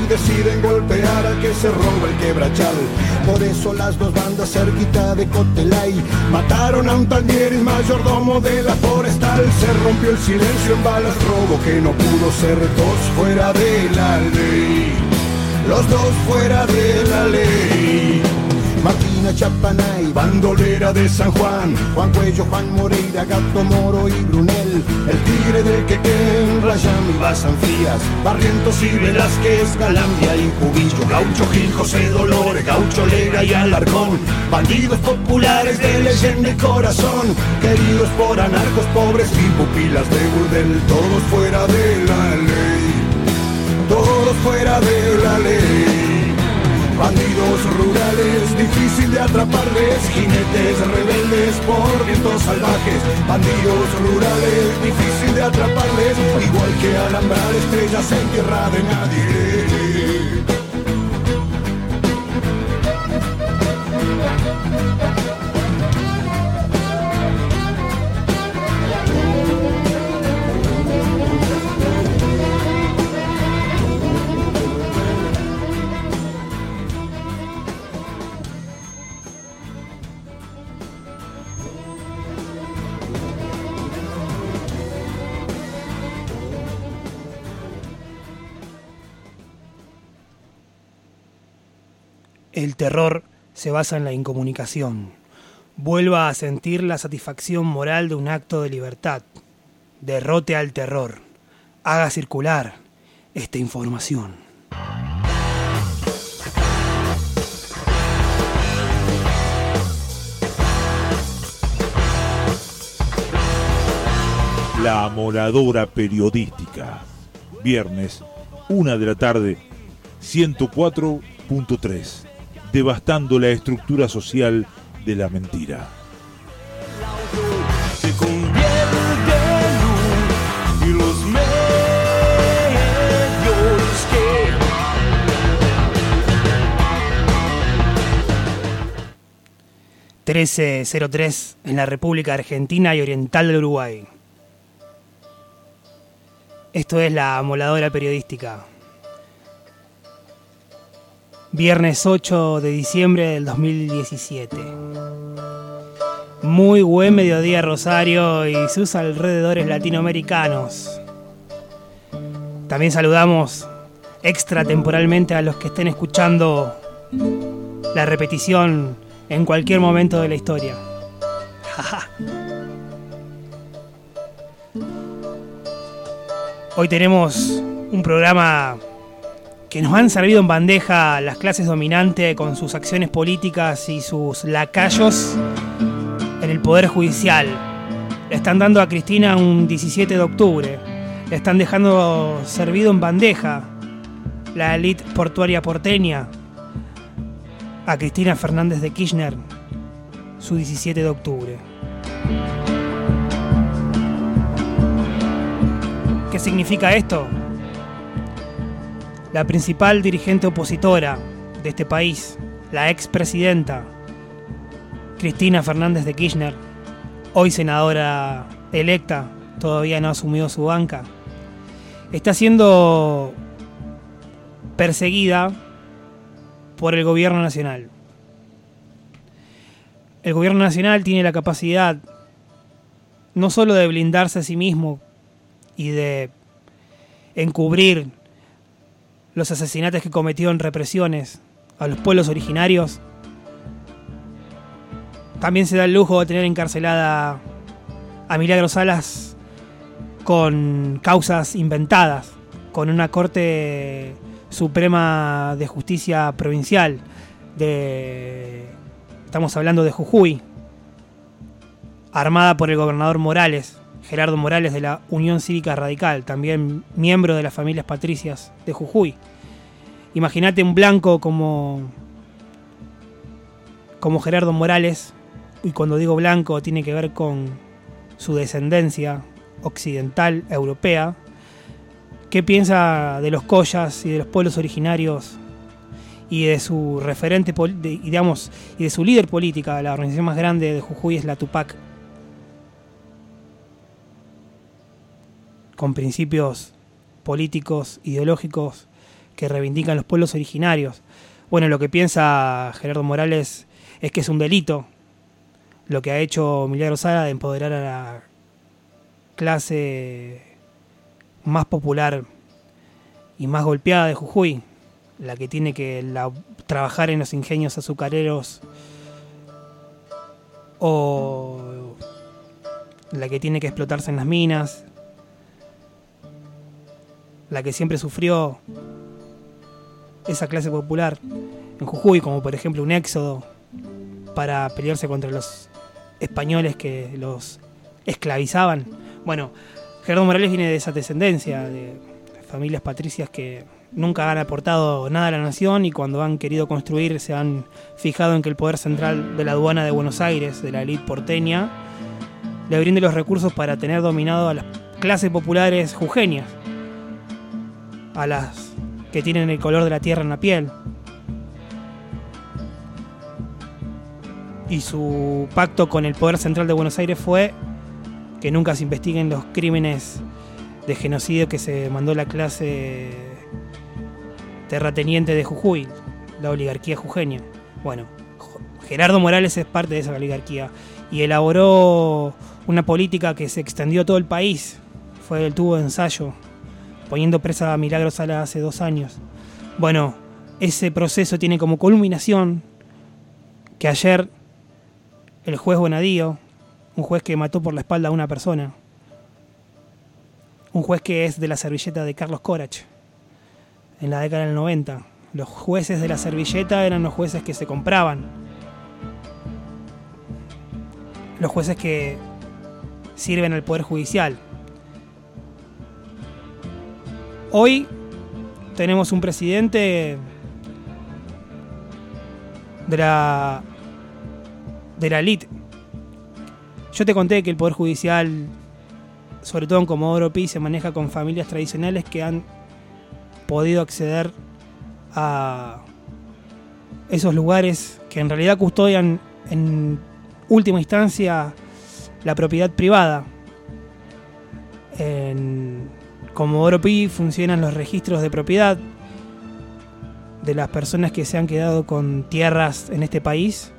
y deciden golpear al que se roba el quebrachal. Por eso las dos bandas cerquita de Cotelay mataron a un taller mayordomo de la forestal. Se rompió el silencio en balas, robo que no pudo ser. Dos fuera de la ley, los dos fuera de la ley. Martina Chapanay, bandolera de San Juan, Juan Cuello, Juan Moreira, Gato Moro y Brunel, el tigre del Quequén, Rayam y Bazán Frías, Barrientos y Velázquez, Galambia y Cubillo, Gaucho Gil, José Dolores, Gaucho Lega y Alarcón, bandidos populares de leyenda y corazón, queridos por anarcos pobres y pupilas de burdel, todos fuera de la ley, todos fuera de la ley. Bandidos rurales, difícil de atraparles, jinetes rebeldes por vientos salvajes. Bandidos rurales, difícil de atraparles, igual que alambrar estrellas en tierra de nadie. El terror se basa en la incomunicación. Vuelva a sentir la satisfacción moral de un acto de libertad. Derrote al terror. Haga circular esta información. La Amoladora Periodística. Viernes, 1 de la tarde, 104.3. Devastando la estructura social de la mentira. Se convierte en luz y los medios que 1303 en la República Argentina y Oriental del Uruguay. Esto es la Amoladora Periodística. Viernes 8 de diciembre del 2017. Muy buen mediodía, Rosario y sus alrededores latinoamericanos. También saludamos extratemporalmente a los que estén escuchando la repetición en cualquier momento de la historia. Hoy tenemos un programa que nos han servido en bandeja las clases dominantes con sus acciones políticas y sus lacayos en el Poder Judicial. Le están dando a Cristina un 17 de octubre. Le están dejando servido en bandeja la élite portuaria porteña a Cristina Fernández de Kirchner su 17 de octubre. ¿Qué significa esto? La principal dirigente opositora de este país, la expresidenta Cristina Fernández de Kirchner, hoy senadora electa, todavía no ha asumido su banca, está siendo perseguida por el gobierno nacional. El gobierno nacional tiene la capacidad no solo de blindarse a sí mismo y de encubrir los asesinatos que cometió en represiones a los pueblos originarios, también se da el lujo de tener encarcelada a Milagros Salas con causas inventadas, con una Corte Suprema de Justicia Provincial estamos hablando de Jujuy, armada por el gobernador Morales, Gerardo Morales, de la Unión Cívica Radical, también miembro de las familias patricias de Jujuy. Imagínate un blanco como Gerardo Morales, y cuando digo blanco tiene que ver con su descendencia occidental, europea. ¿Qué piensa de los collas y de los pueblos originarios y de su referente, y de su líder política? La organización más grande de Jujuy es la Tupac, con principios políticos, ideológicos que reivindican los pueblos originarios. Bueno, lo que piensa Gerardo Morales es que es un delito lo que ha hecho Milagro Sala de empoderar a la clase más popular y más golpeada de Jujuy, la que tiene que trabajar en los ingenios azucareros o la que tiene que explotarse en las minas, la que siempre sufrió esa clase popular en Jujuy, como por ejemplo un éxodo para pelearse contra los españoles que los esclavizaban. Bueno, Gerardo Morales viene de esa descendencia, de familias patricias que nunca han aportado nada a la nación y cuando han querido construir se han fijado en que el poder central de la aduana de Buenos Aires, de la élite porteña, le brinde los recursos para tener dominado a las clases populares jujeñas, a las que tienen el color de la tierra en la piel. Y su pacto con el poder central de Buenos Aires fue que nunca se investiguen los crímenes de genocidio que se mandó la clase terrateniente de Jujuy, la oligarquía jujeña. Bueno, Gerardo Morales es parte de esa oligarquía y elaboró una política que se extendió a todo el país. Fue el tubo de ensayo, poniendo presa a Milagro Sala hace 2 años. Bueno, ese proceso tiene como culminación que ayer el juez Bonadío, un juez que mató por la espalda a una persona, un juez que es de la servilleta de Carlos Corach, en la década del 90. Los jueces de la servilleta eran los jueces que se compraban, los jueces que sirven al Poder Judicial. Hoy tenemos un presidente de la élite. Yo te conté que el Poder Judicial, sobre todo en Comodoro Pi, se maneja con familias tradicionales que han podido acceder a esos lugares que en realidad custodian en última instancia la propiedad privada. En Comodoro Pi funcionan los registros de propiedad de las personas que se han quedado con tierras en este país,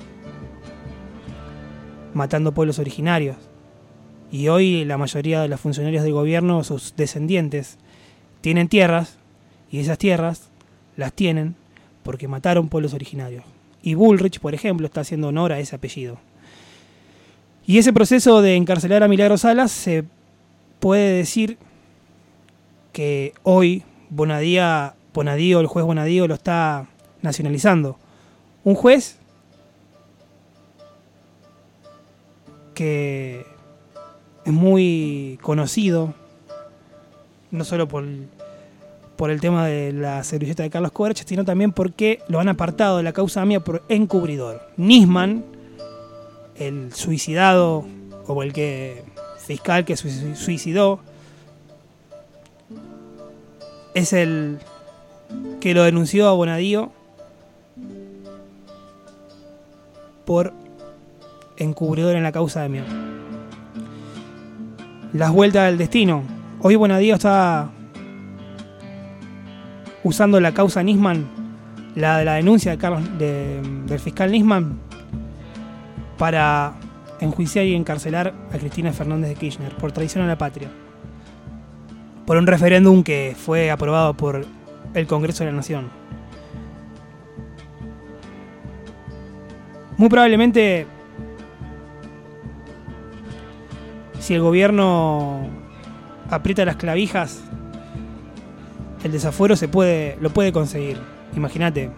matando pueblos originarios. Y hoy la mayoría de los funcionarios del gobierno, sus descendientes, tienen tierras, y esas tierras las tienen porque mataron pueblos originarios. Y Bullrich, por ejemplo, está haciendo honor a ese apellido. Y ese proceso de encarcelar a Milagro Salas se puede decir que hoy Bonadío, el juez Bonadío, lo está nacionalizando. Un juez que es muy conocido, no solo por el tema de la servilleta de Carlos Corach, sino también porque lo han apartado de la causa AMIA por encubridor. Nisman, el suicidado, o el fiscal que suicidó, es el que lo denunció a Bonadío por encubridor en la causa AMIA. Las vueltas del destino. Hoy Bonadío está usando la causa Nisman, la de la denuncia del fiscal Nisman, para enjuiciar y encarcelar a Cristina Fernández de Kirchner por traición a la patria, por un referéndum que fue aprobado por el Congreso de la Nación. Muy probablemente, si el gobierno aprieta las clavijas, el desafuero lo puede conseguir. Imagínate.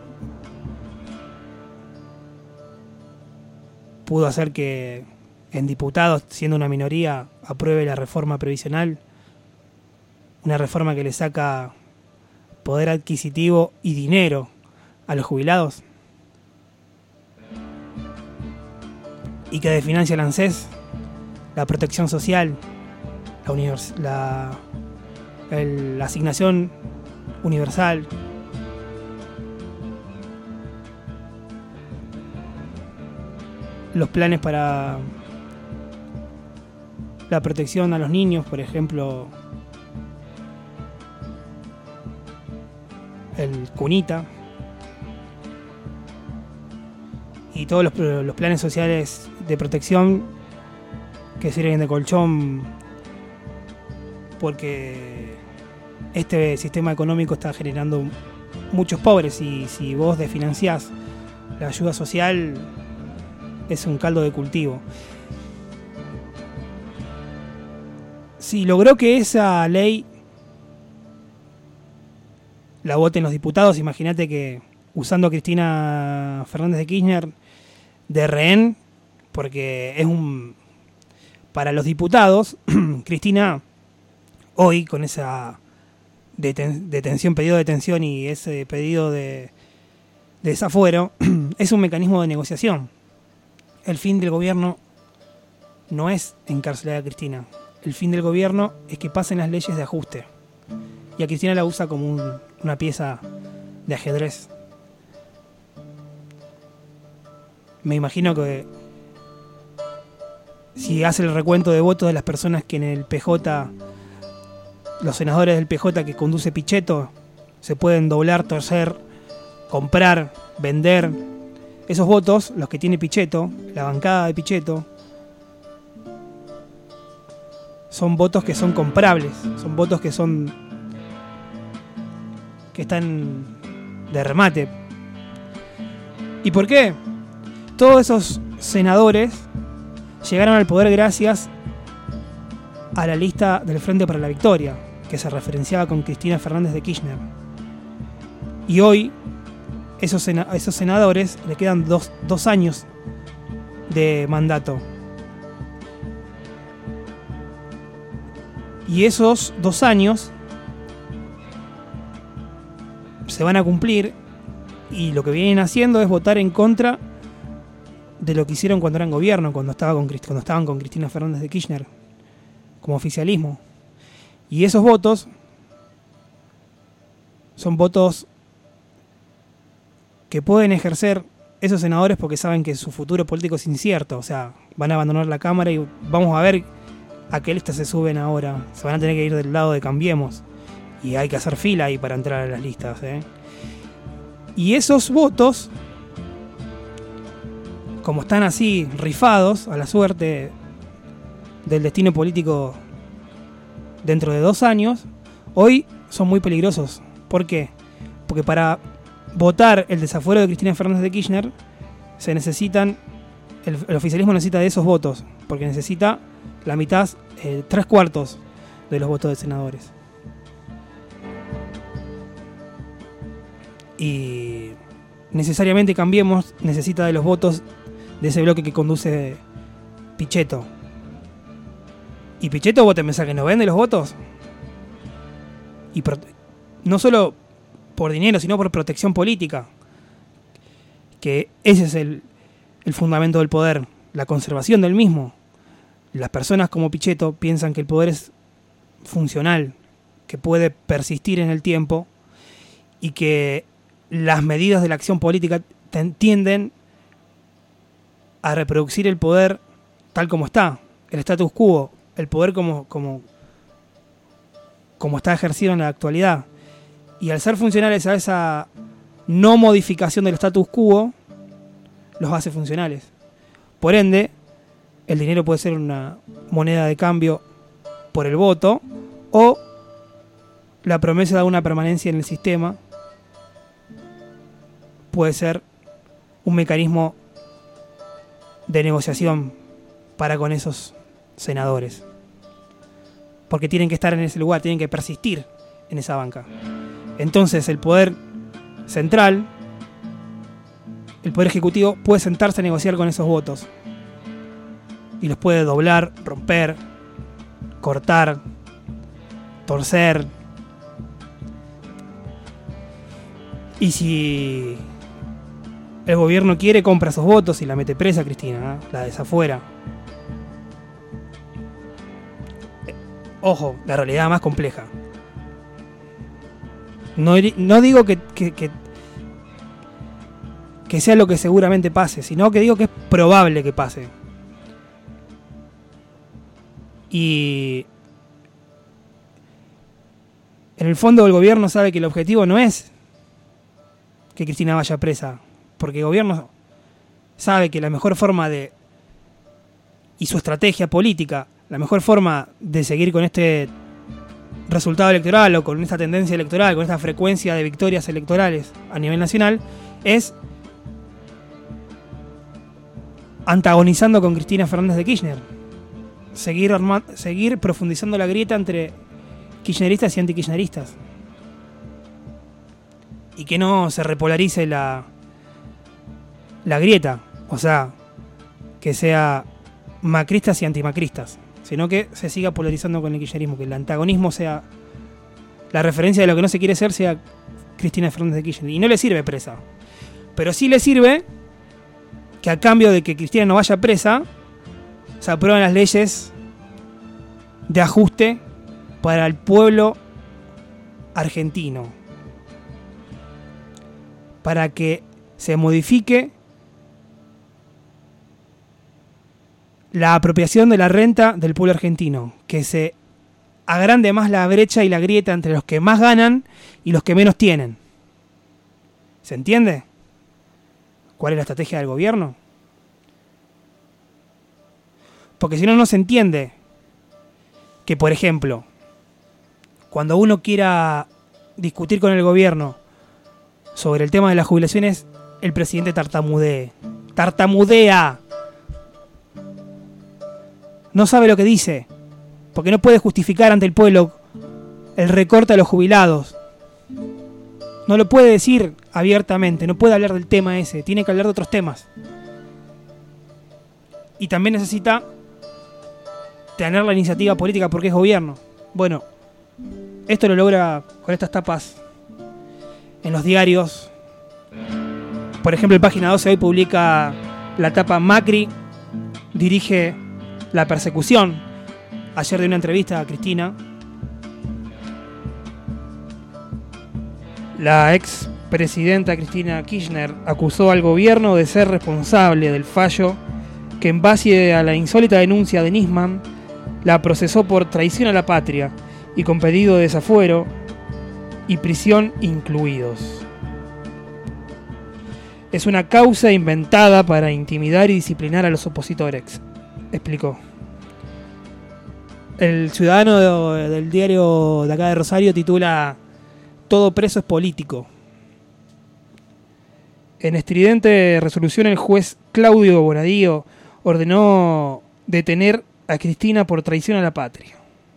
Pudo hacer que en diputados, siendo una minoría, apruebe la reforma previsional. Una reforma que le saca poder adquisitivo y dinero a los jubilados. Y que desfinancia el ANSES, la protección social, la asignación universal. Los planes para la protección a los niños, por ejemplo, el CUNITA y todos los planes sociales de protección que sirven de colchón, porque este sistema económico está generando muchos pobres, y si vos desfinanciás la ayuda social es un caldo de cultivo. Si logró que esa ley la voten los diputados, imagínate que usando a Cristina Fernández de Kirchner de rehén, porque es para los diputados, Cristina hoy con esa detención, pedido de detención y ese pedido de desafuero, es un mecanismo de negociación. El fin del gobierno no es encarcelar a Cristina. El fin del gobierno es que pasen las leyes de ajuste. Y a Cristina la usa como una pieza de ajedrez. Me imagino que si hace el recuento de votos de las personas que en el PJ, los senadores del PJ que conduce Pichetto, se pueden doblar, torcer, comprar, vender, esos votos, los que tiene Pichetto, la bancada de Pichetto, son votos que son comprables, son votos que están de remate. ¿Y por qué? Todos esos senadores llegaron al poder gracias a la lista del Frente para la Victoria, que se referenciaba con Cristina Fernández de Kirchner. Y hoy esos senadores le quedan dos años de mandato. Y esos 2 años se van a cumplir, y lo que vienen haciendo es votar en contra de lo que hicieron cuando eran gobierno, cuando estaban con Cristina Fernández de Kirchner como oficialismo. Y esos votos son votos que pueden ejercer esos senadores porque saben que su futuro político es incierto. O sea, van a abandonar la Cámara y vamos a ver a qué lista se suben ahora. Se van a tener que ir del lado de Cambiemos. Y hay que hacer fila ahí para entrar a las listas, Y esos votos, como están así rifados a la suerte del destino político dentro de 2 años, hoy son muy peligrosos. ¿Por qué? Porque para votar el desafuero de Cristina Fernández de Kirchner se necesitan, el oficialismo necesita de esos votos, porque necesita la mitad, 3/4 de los votos de senadores. Y necesariamente Cambiemos necesita de los votos de ese bloque que conduce Pichetto. Y Pichetto, vos te pensás que no vende los votos. Y no solo por dinero, sino por protección política. Que ese es el fundamento del poder, la conservación del mismo. Las personas como Pichetto piensan que el poder es funcional, que puede persistir en el tiempo y que las medidas de la acción política tienden a reproducir el poder tal como está, el status quo, el poder como está ejercido en la actualidad. Y al ser funcionales a esa no modificación del status quo, los hace funcionales. Por ende, el dinero puede ser una moneda de cambio por el voto o la promesa de una permanencia en el sistema puede ser un mecanismo de negociación para con esos senadores. Porque tienen que estar en ese lugar, tienen que persistir en esa banca. Entonces el poder central, el poder ejecutivo, puede sentarse a negociar con esos votos. Y los puede doblar, romper, cortar, torcer. Y si el gobierno quiere, compra esos votos y la mete presa a Cristina, la desafuera. Ojo, la realidad más compleja. No digo que sea lo que seguramente pase, sino que digo que es probable que pase. Y en el fondo el gobierno sabe que el objetivo no es que Cristina vaya presa, porque el gobierno sabe que la mejor forma de, y su estrategia política, la mejor forma de seguir con este resultado electoral o con esta tendencia electoral, con esta frecuencia de victorias electorales a nivel nacional, es antagonizando con Cristina Fernández de Kirchner. Seguir profundizando la grieta entre kirchneristas y antikirchneristas. Y que no se repolarice la grieta. O sea, que sea macristas y antimacristas. Sino que se siga polarizando con el kirchnerismo. Que el antagonismo sea... La referencia de lo que no se quiere ser sea Cristina Fernández de Kirchner. Y no le sirve presa. Pero sí le sirve que a cambio de que Cristina no vaya presa, se aprueban las leyes de ajuste para el pueblo argentino. Para que se modifique la apropiación de la renta del pueblo argentino. Que se agrande más la brecha y la grieta entre los que más ganan y los que menos tienen. ¿Se entiende? ¿Cuál es la estrategia del gobierno? Porque si no, no se entiende que, por ejemplo, cuando uno quiera discutir con el gobierno sobre el tema de las jubilaciones, el presidente tartamudee. ¡Tartamudea! No sabe lo que dice, porque no puede justificar ante el pueblo el recorte a los jubilados. No lo puede decir abiertamente, no puede hablar del tema ese, tiene que hablar de otros temas. Y también necesita tener la iniciativa política porque es gobierno. Bueno, esto lo logra con estas tapas en los diarios. Por ejemplo, en Página 12 hoy publica la tapa Macri dirige la persecución. Ayer de una entrevista a Cristina. La ex presidenta Cristina Kirchner acusó al gobierno de ser responsable del fallo que, en base a la insólita denuncia de Nisman, la procesó por traición a la patria y con pedido de desafuero y prisión incluidos. Es una causa inventada para intimidar y disciplinar a los opositores, explicó. El Ciudadano del diario de acá de Rosario titula "Todo preso es político". En estridente resolución, el juez Claudio Bonadío ordenó detener a Cristina por traición a la patria.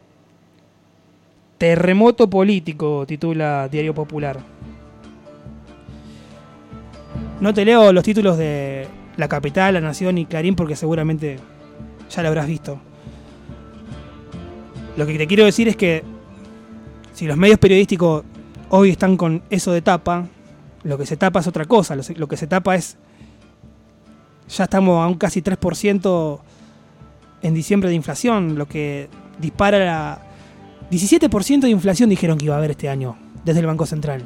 Terremoto político, titula Diario Popular. No te leo los títulos de La Capital, La Nación y Clarín porque seguramente ya lo habrás visto. Lo que te quiero decir es que si los medios periodísticos hoy están con eso de tapa, lo que se tapa es otra cosa. Lo que se tapa es... Ya estamos a un casi 3% en diciembre de inflación, lo que dispara la... 17% de inflación dijeron que iba a haber este año, desde el Banco Central.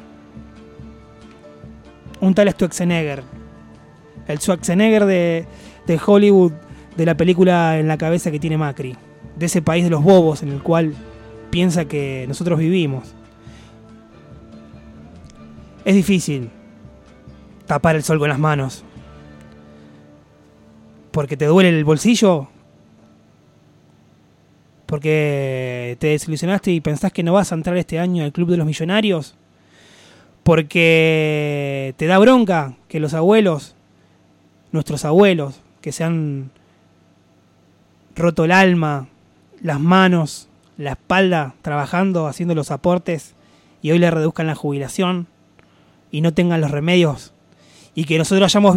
Un tal Schwarzenegger. El Schwarzenegger de Hollywood, de la película En la cabeza que tiene Macri. De ese país de los bobos en el cual piensa que nosotros vivimos. Es difícil tapar el sol con las manos. Porque te duele el bolsillo. Porque te desilusionaste y pensás que no vas a entrar este año al Club de los Millonarios. Porque te da bronca que los abuelos, nuestros abuelos, que se han roto el alma, las manos, la espalda, trabajando, haciendo los aportes, y hoy le reduzcan la jubilación y no tengan los remedios, y que nosotros hayamos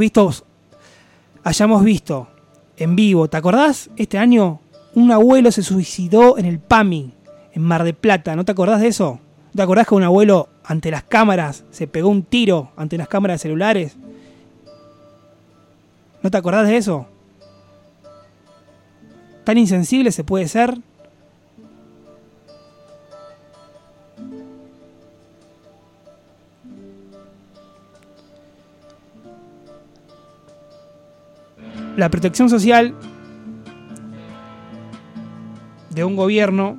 visto en vivo. ¿Te acordás? Este año un abuelo se suicidó en el PAMI, en Mar del Plata. ¿No te acordás de eso? ¿No te acordás que un abuelo ante las cámaras se pegó un tiro ante las cámaras de celulares? ¿No te acordás de eso? ¿Tan insensible se puede ser? La protección social de un gobierno,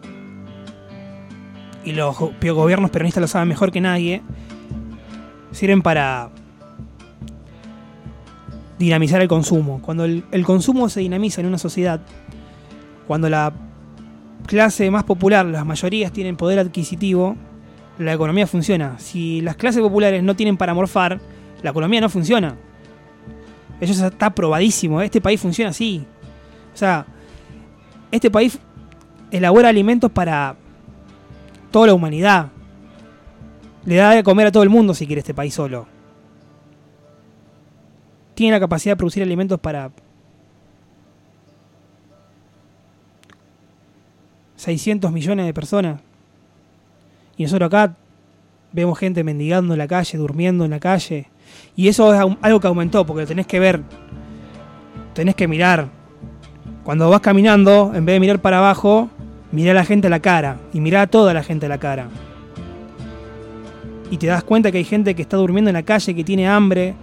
y los gobiernos peronistas lo saben mejor que nadie, sirven para dinamizar el consumo. Cuando el consumo se dinamiza en una sociedad, cuando la clase más popular, las mayorías tienen poder adquisitivo, la economía funciona. Si las clases populares no tienen para morfar, la economía no funciona. Eso está probadísimo. Este país funciona así. O sea, este país elabora alimentos para toda la humanidad. Le da de comer a todo el mundo si quiere este país solo. Tiene la capacidad de producir alimentos para 600 millones de personas. Y nosotros acá vemos gente mendigando en la calle, durmiendo en la calle. Y eso es algo que aumentó, porque lo tenés que ver. Tenés que mirar. Cuando vas caminando, en vez de mirar para abajo, mirá a la gente a la cara. Y mirá a toda la gente a la cara. Y te das cuenta que hay gente que está durmiendo en la calle, que tiene hambre,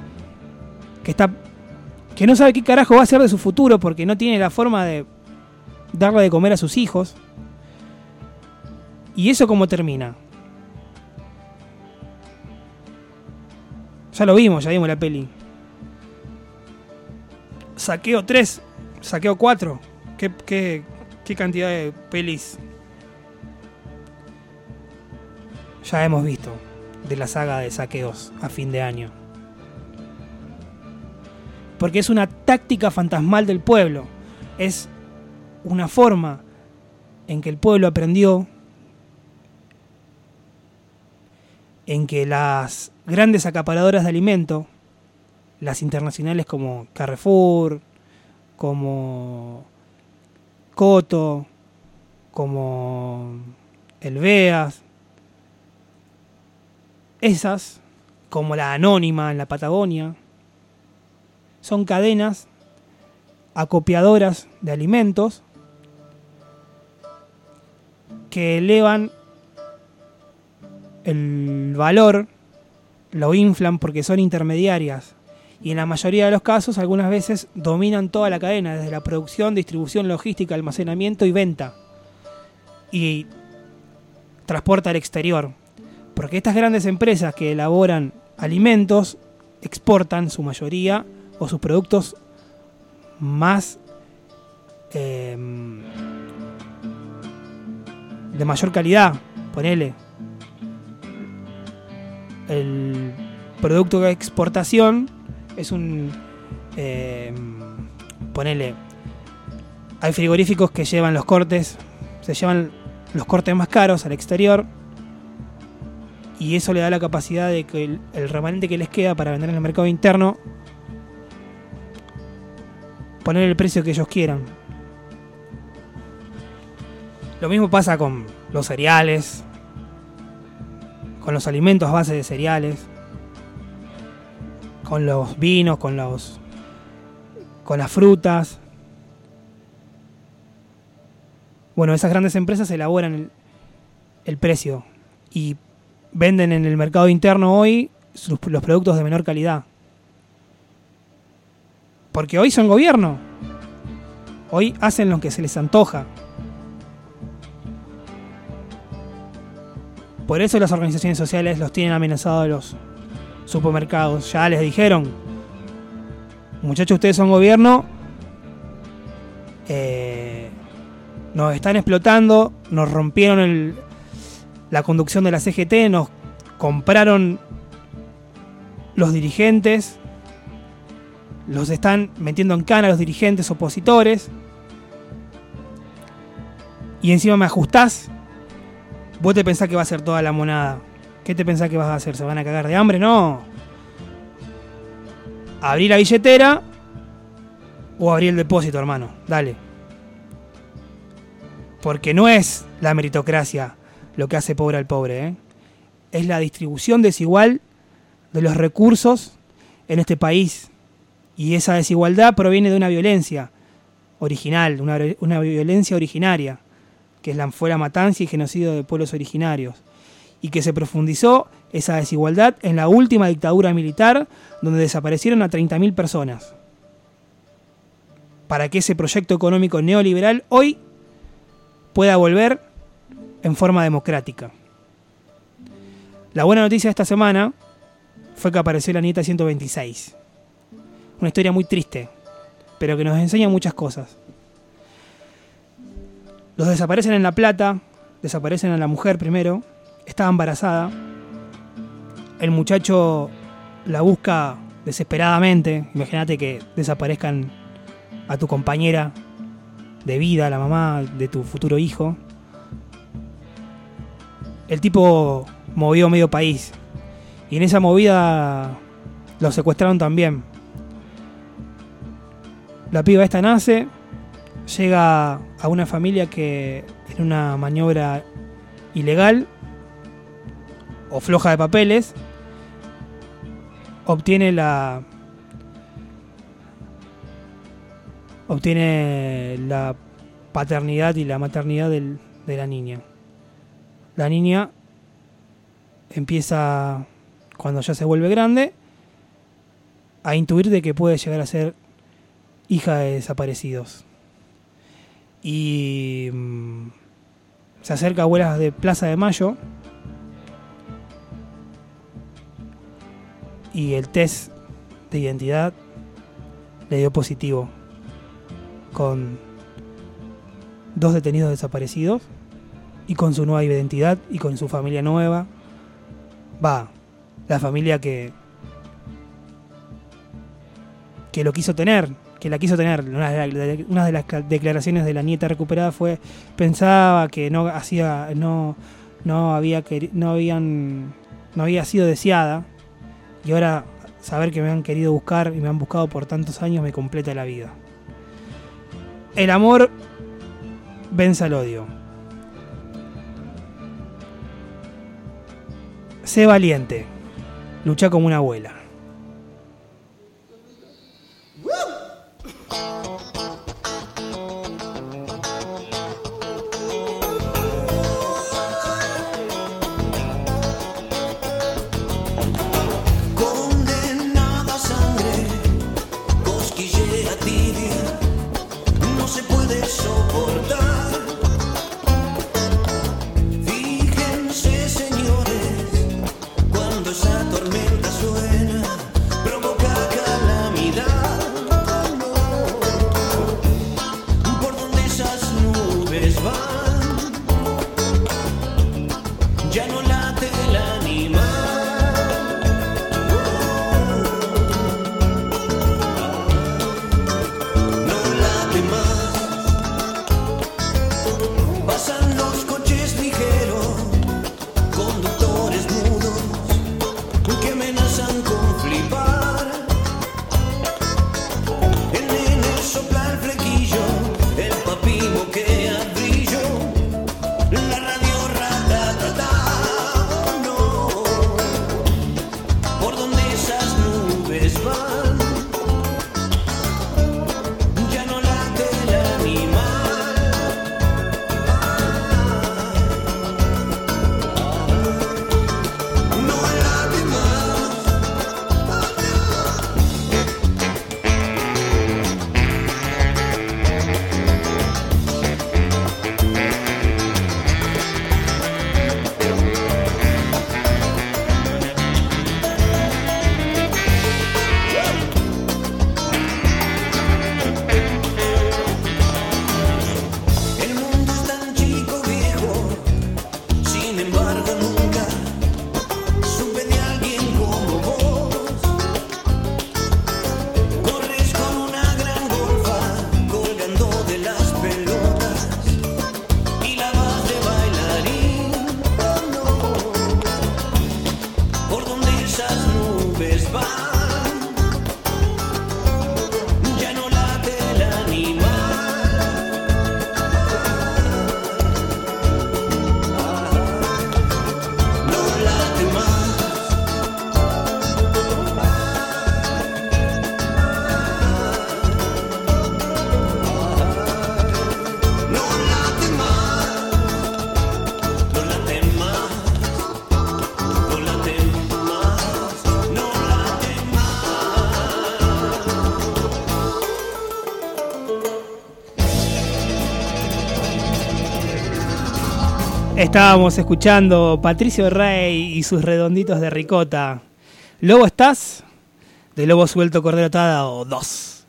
que no sabe qué carajo va a hacer de su futuro, porque no tiene la forma de darle de comer a sus hijos. ¿Y eso cómo termina? Ya lo vimos, ya vimos la peli. Saqueo 3, Saqueo 4. ¿Qué cantidad de pelis ya hemos visto de la saga de saqueos a fin de año? Porque es una táctica fantasmal del pueblo. Es una forma en que el pueblo aprendió, en que las grandes acaparadoras de alimento, las internacionales como Carrefour, como Coto, como el Beas, esas, como la Anónima en la Patagonia, son cadenas acopiadoras de alimentos que elevan el valor, lo inflan porque son intermediarias, y en la mayoría de los casos algunas veces dominan toda la cadena, desde la producción, distribución, logística, almacenamiento y venta, y transporta al exterior, porque estas grandes empresas que elaboran alimentos exportan su mayoría o sus productos más de mayor calidad. Ponele el producto de exportación es un ponele, hay frigoríficos que llevan los cortes, se llevan los cortes más caros al exterior, y eso le da la capacidad de que el remanente que les queda para vender en el mercado interno, poner el precio que ellos quieran. Lo mismo pasa con los cereales, con los alimentos a base de cereales, con los vinos, con las frutas. Bueno, esas grandes empresas elaboran el precio y venden en el mercado interno hoy los productos de menor calidad. Porque hoy son gobierno. Hoy hacen lo que se les antoja. Por eso las organizaciones sociales los tienen amenazados los supermercados. Ya les dijeron: muchachos, ustedes son gobierno, nos están explotando, nos rompieron la conducción de la CGT, nos compraron los dirigentes, los están metiendo en cana a los dirigentes opositores, y encima me ajustás. ¿Vos te pensás que va a ser toda la monada? ¿Qué te pensás que vas a hacer? ¿Se van a cagar de hambre? No. Abrí la billetera o abrí el depósito, hermano. Dale. Porque no es la meritocracia lo que hace pobre al pobre, ¿eh? Es la distribución desigual de los recursos en este país. Y esa desigualdad proviene de una violencia original, una violencia originaria, que fue la matanza y genocidio de pueblos originarios, y que se profundizó esa desigualdad en la última dictadura militar, donde desaparecieron a 30.000 personas, para que ese proyecto económico neoliberal hoy pueda volver en forma democrática. La buena noticia de esta semana fue que apareció la nieta 126. Una historia muy triste, pero que nos enseña muchas cosas. Los desaparecen en La Plata, desaparecen a la mujer primero, estaba embarazada. El muchacho la busca desesperadamente. Imagínate que desaparezcan a tu compañera de vida, la mamá de tu futuro hijo. El tipo movió medio país y en esa movida lo secuestraron también. La piba esta nace, llega a una familia que en una maniobra ilegal o floja de papeles obtiene la paternidad y la maternidad de la niña. La niña empieza, cuando ya se vuelve grande, a intuir de que puede llegar a ser hija de desaparecidos. Y se acerca a abuelas de Plaza de Mayo y el test de identidad le dio positivo, con 2 detenidos desaparecidos y con su nueva identidad y con su familia nueva. La familia que lo quiso tener, que la quiso tener. Una de las declaraciones de la nieta recuperada fue: pensaba que no había sido deseada, y ahora saber que me han querido buscar y me han buscado por tantos años me completa la vida. El amor vence al odio. Sé valiente, lucha como una abuela. Estábamos escuchando Patricio Rey y sus redonditos de ricota. Lobo, ¿estás? de Lobo Suelto, Cordero Atado 2.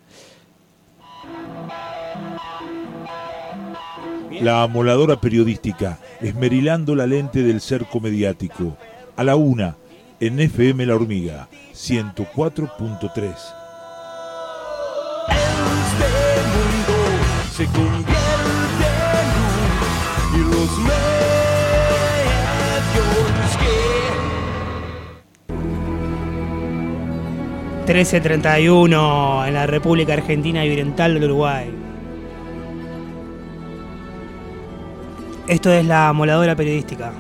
La amoladora periodística, esmerilando la lente del cerco mediático. A la 1, en FM La Hormiga, 104.3. Este mundo se convierte en luz y los medios que 13:31 en la República Argentina y Oriental del Uruguay. Esto es la amoladora periodística.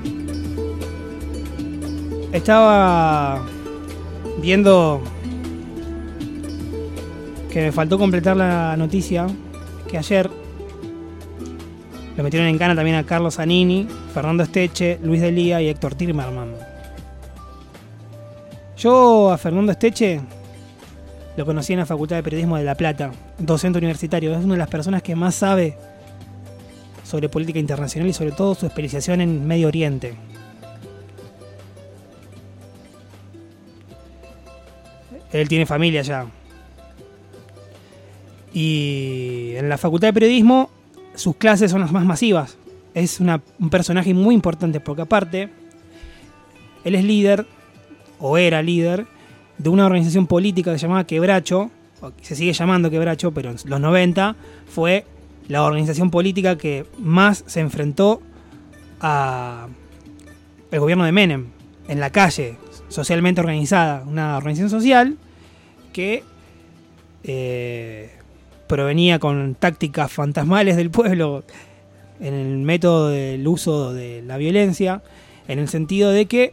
Estaba viendo que me faltó completar la noticia que ayer lo metieron en cana también a Carlos Zanini, Fernando Esteche, Luis Delía y Héctor Timerman. Yo a Fernando Esteche lo conocí en la Facultad de Periodismo de La Plata, docente universitario. Es una de las personas que más sabe sobre política internacional y sobre todo su especialización en Medio Oriente. Él tiene familia allá. Y en la Facultad de Periodismo sus clases son las más masivas. Es un personaje muy importante porque aparte él es líder, o era líder, de una organización política que se llamaba Quebracho. Se sigue llamando Quebracho, pero en los 90 fue la organización política que más se enfrentó al gobierno de Menem, en la calle, socialmente organizada. Una organización social que provenía con tácticas fantasmales del pueblo en el método del uso de la violencia, en el sentido de que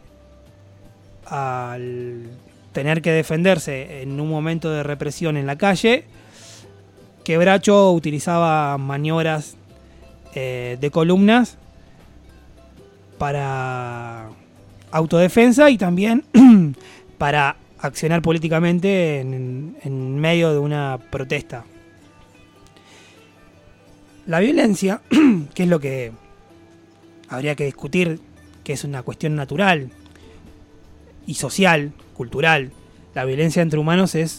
al tener que defenderse en un momento de represión en la calle, Quebracho utilizaba maniobras de columnas para autodefensa y también para accionar políticamente en medio de una protesta. La violencia, que es lo que habría que discutir, que es una cuestión natural y social, cultural. La violencia entre humanos es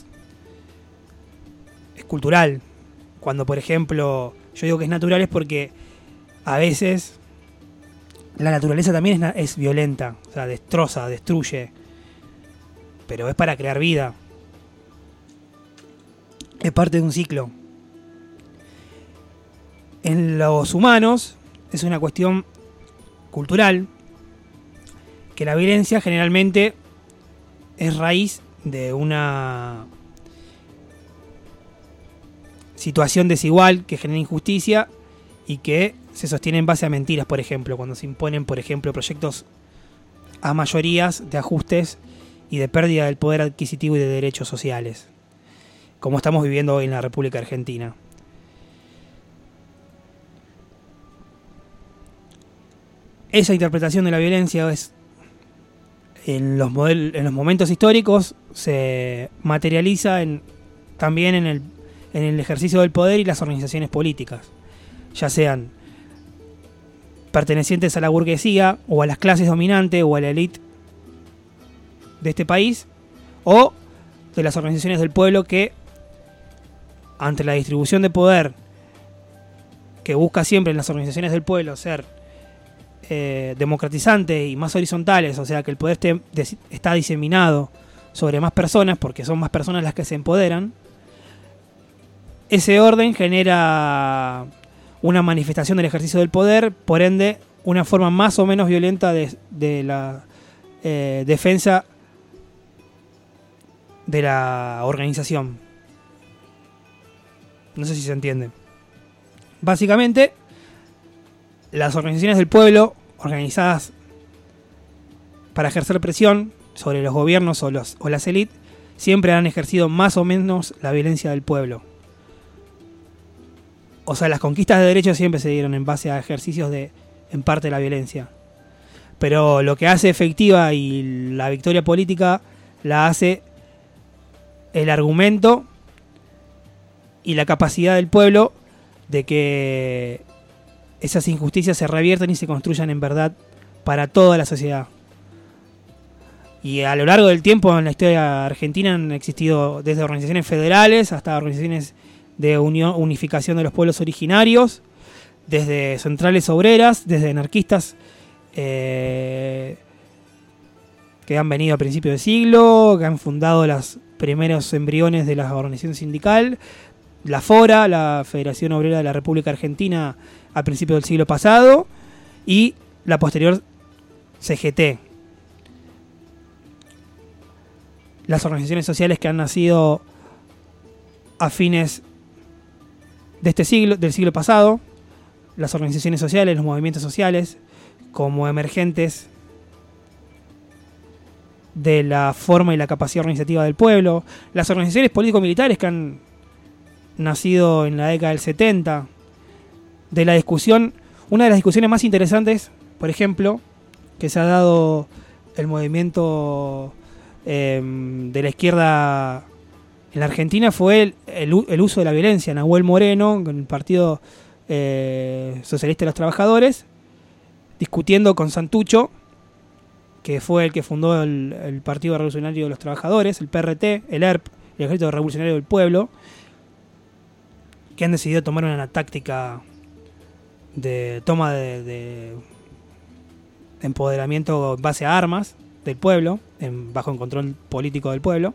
cultural. Cuando, por ejemplo, yo digo que es natural es porque a veces la naturaleza también es violenta, o sea, destroza, destruye, pero es para crear vida. Es parte de un ciclo. En los humanos es una cuestión cultural, que la violencia generalmente es raíz de una situación desigual que genera injusticia y que se sostiene en base a mentiras, por ejemplo, cuando se imponen, por ejemplo, proyectos a mayorías de ajustes y de pérdida del poder adquisitivo y de derechos sociales, como estamos viviendo hoy en la República Argentina. Esa interpretación de la violencia es, en los momentos históricos se materializa también en el ejercicio del poder y las organizaciones políticas, ya sean pertenecientes a la burguesía o a las clases dominantes o a la élite de este país, o de las organizaciones del pueblo que, ante la distribución de poder que busca siempre en las organizaciones del pueblo ser democratizantes y más horizontales, o sea que el poder está diseminado sobre más personas porque son más personas las que se empoderan, ese orden genera una manifestación del ejercicio del poder, por ende una forma más o menos violenta de la defensa de la organización. No sé si se entiende. Básicamente, las organizaciones del pueblo, organizadas para ejercer presión sobre los gobiernos o las élites, siempre han ejercido más o menos la violencia del pueblo. O sea, las conquistas de derechos siempre se dieron en base a ejercicios en parte de la violencia. Pero lo que hace efectiva y la victoria política la hace el argumento y la capacidad del pueblo de que esas injusticias se reviertan y se construyan en verdad para toda la sociedad. Y a lo largo del tiempo en la historia argentina han existido desde organizaciones federales hasta organizaciones de unificación de los pueblos originarios, desde centrales obreras, desde anarquistas que han venido a principios de siglo, que han fundado los primeros embriones de la organización sindical, la FORA, la Federación Obrera de la República Argentina, a principios del siglo pasado, y la posterior CGT. Las organizaciones sociales que han nacido a fines de este siglo, del siglo pasado, las organizaciones sociales, los movimientos sociales, como emergentes de la forma y la capacidad organizativa del pueblo, las organizaciones político-militares que han nacido en la década del 70, de la discusión, una de las discusiones más interesantes, por ejemplo, que se ha dado el movimiento de la izquierda en la Argentina fue el uso de la violencia. Nahuel Moreno, con el Partido Socialista de los Trabajadores, discutiendo con Santucho, que fue el que fundó el Partido Revolucionario de los Trabajadores, el PRT, el ERP, el Ejército Revolucionario del Pueblo, que han decidido tomar una táctica de toma de empoderamiento en base a armas del pueblo, bajo el control político del pueblo.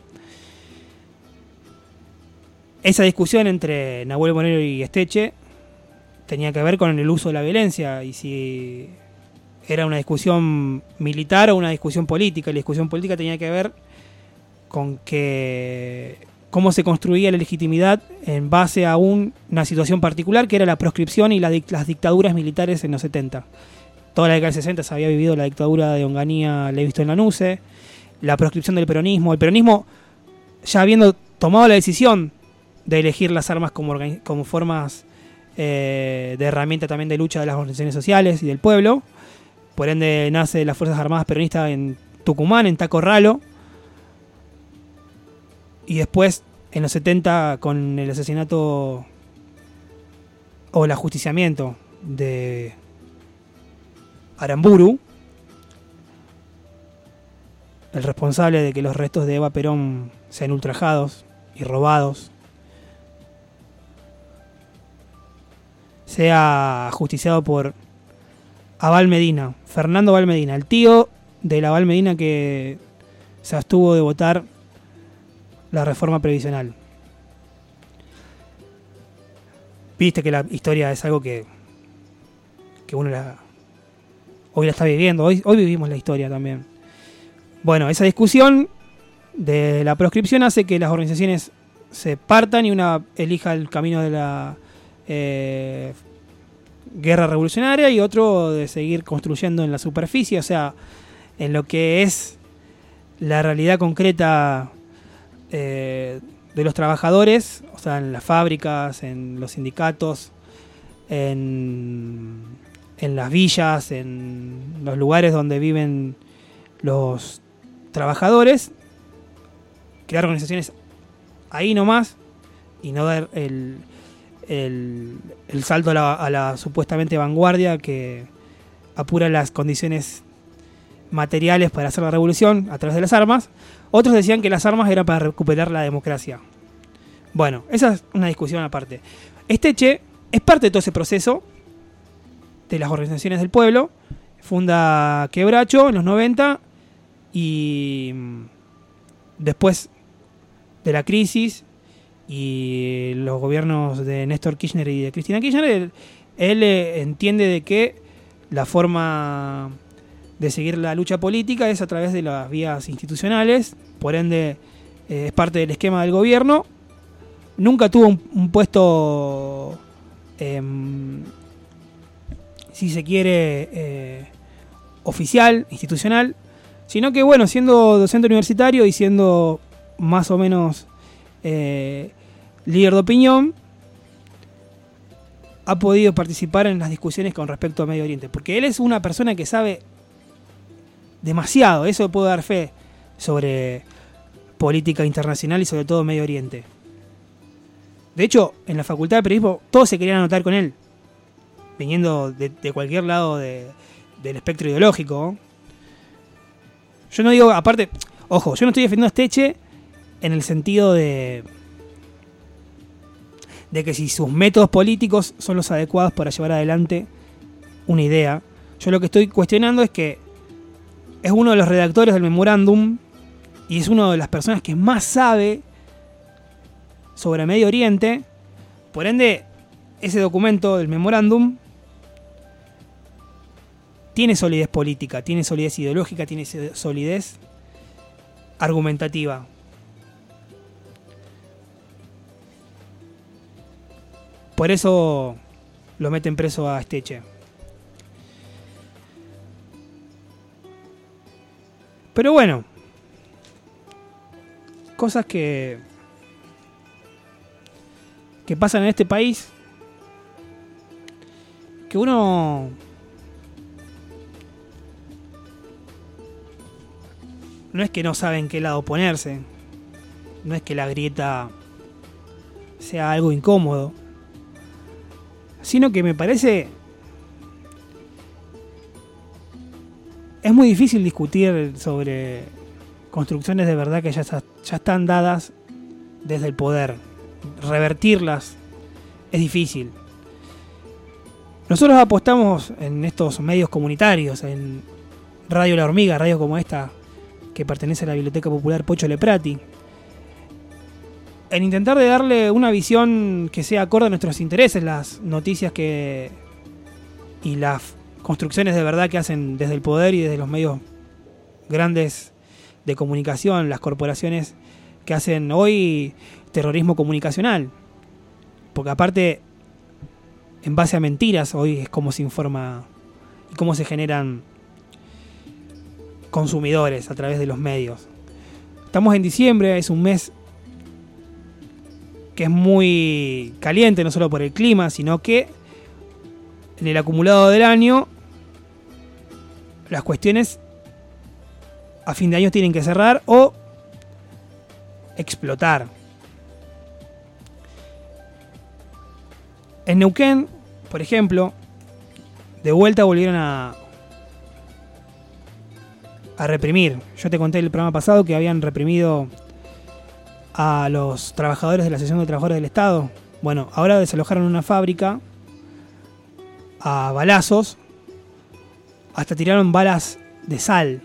Esa discusión entre Nahuel Moreno y Esteche tenía que ver con el uso de la violencia y si era una discusión militar o una discusión política. La discusión política tenía que ver con cómo se construía la legitimidad en base a una situación particular, que era la proscripción y las dictaduras militares en los 70. Toda la década del 60 se había vivido la dictadura de Onganía Levisto-Lanuse, la proscripción del peronismo. El peronismo, ya habiendo tomado la decisión de elegir las armas como formas de herramienta también de lucha de las organizaciones sociales y del pueblo, por ende nace las Fuerzas Armadas Peronistas en Tucumán, en Tacorralo, y después en los 70 con el asesinato o el ajusticiamiento de Aramburu, el responsable de que los restos de Eva Perón sean ultrajados y robados, sea ajusticiado por Abal Medina, Fernando Abal Medina, el tío de la Abal Medina que se abstuvo de votar la reforma previsional. Viste que la historia es algo que uno hoy la está viviendo, hoy vivimos la historia también. Bueno, esa discusión de la proscripción hace que las organizaciones se partan y una elija el camino de la guerra revolucionaria y otro de seguir construyendo en la superficie, o sea, en lo que es la realidad concreta de los trabajadores, o sea, en las fábricas, en los sindicatos, en las villas, en los lugares donde viven los trabajadores, crear organizaciones ahí nomás y no dar el salto a la supuestamente vanguardia que apura las condiciones materiales para hacer la revolución a través de las armas. Otros decían que las armas eran para recuperar la democracia. Bueno, esa es una discusión aparte. Esteche es parte de todo ese proceso de las organizaciones del pueblo. Funda Quebracho en los 90 y después de la crisis y los gobiernos de Néstor Kirchner y de Cristina Kirchner, él entiende de que la forma de seguir la lucha política es a través de las vías institucionales, por ende es parte del esquema del gobierno. Nunca tuvo un puesto, si se quiere, oficial, institucional, sino que bueno, siendo docente universitario y siendo más o menos líder de opinión, ha podido participar en las discusiones con respecto a Medio Oriente, porque él es una persona que sabe demasiado, eso puedo dar fe, sobre política internacional y sobre todo Medio Oriente. De hecho, en la Facultad de Periodismo todos se querían anotar con él, viniendo de cualquier lado del espectro ideológico. Yo no digo, aparte, ojo, yo no estoy defendiendo a Esteche en el sentido de que si sus métodos políticos son los adecuados para llevar adelante una idea. Yo lo que estoy cuestionando es que es uno de los redactores del memorándum y es una de las personas que más sabe sobre Medio Oriente. Por ende, ese documento del memorándum tiene solidez política, tiene solidez ideológica, tiene solidez argumentativa. Por eso lo meten preso a Esteche. Pero bueno, cosas que pasan en este país, que uno no es que no sabe en qué lado ponerse, no es que la grieta sea algo incómodo, sino que me parece es muy difícil discutir sobre construcciones de verdad que ya están dadas desde el poder. Revertirlas es difícil. Nosotros apostamos en estos medios comunitarios, en Radio La Hormiga, radio como esta que pertenece a la Biblioteca Popular Pocho Leprati, en intentar de darle una visión que sea acorde a nuestros intereses, las noticias y las construcciones de verdad que hacen desde el poder y desde los medios grandes de comunicación, las corporaciones que hacen hoy terrorismo comunicacional. Porque aparte, en base a mentiras, hoy es como se informa y cómo se generan consumidores a través de los medios. Estamos en diciembre, es un mes que es muy caliente, no solo por el clima, sino que en el acumulado del año las cuestiones a fin de año tienen que cerrar o explotar. En Neuquén, por ejemplo, de vuelta volvieron a reprimir. Yo te conté el programa pasado que habían reprimido a los trabajadores de la Asociación de Trabajadores del Estado. Bueno, ahora desalojaron una fábrica a balazos, hasta tiraron balas de sal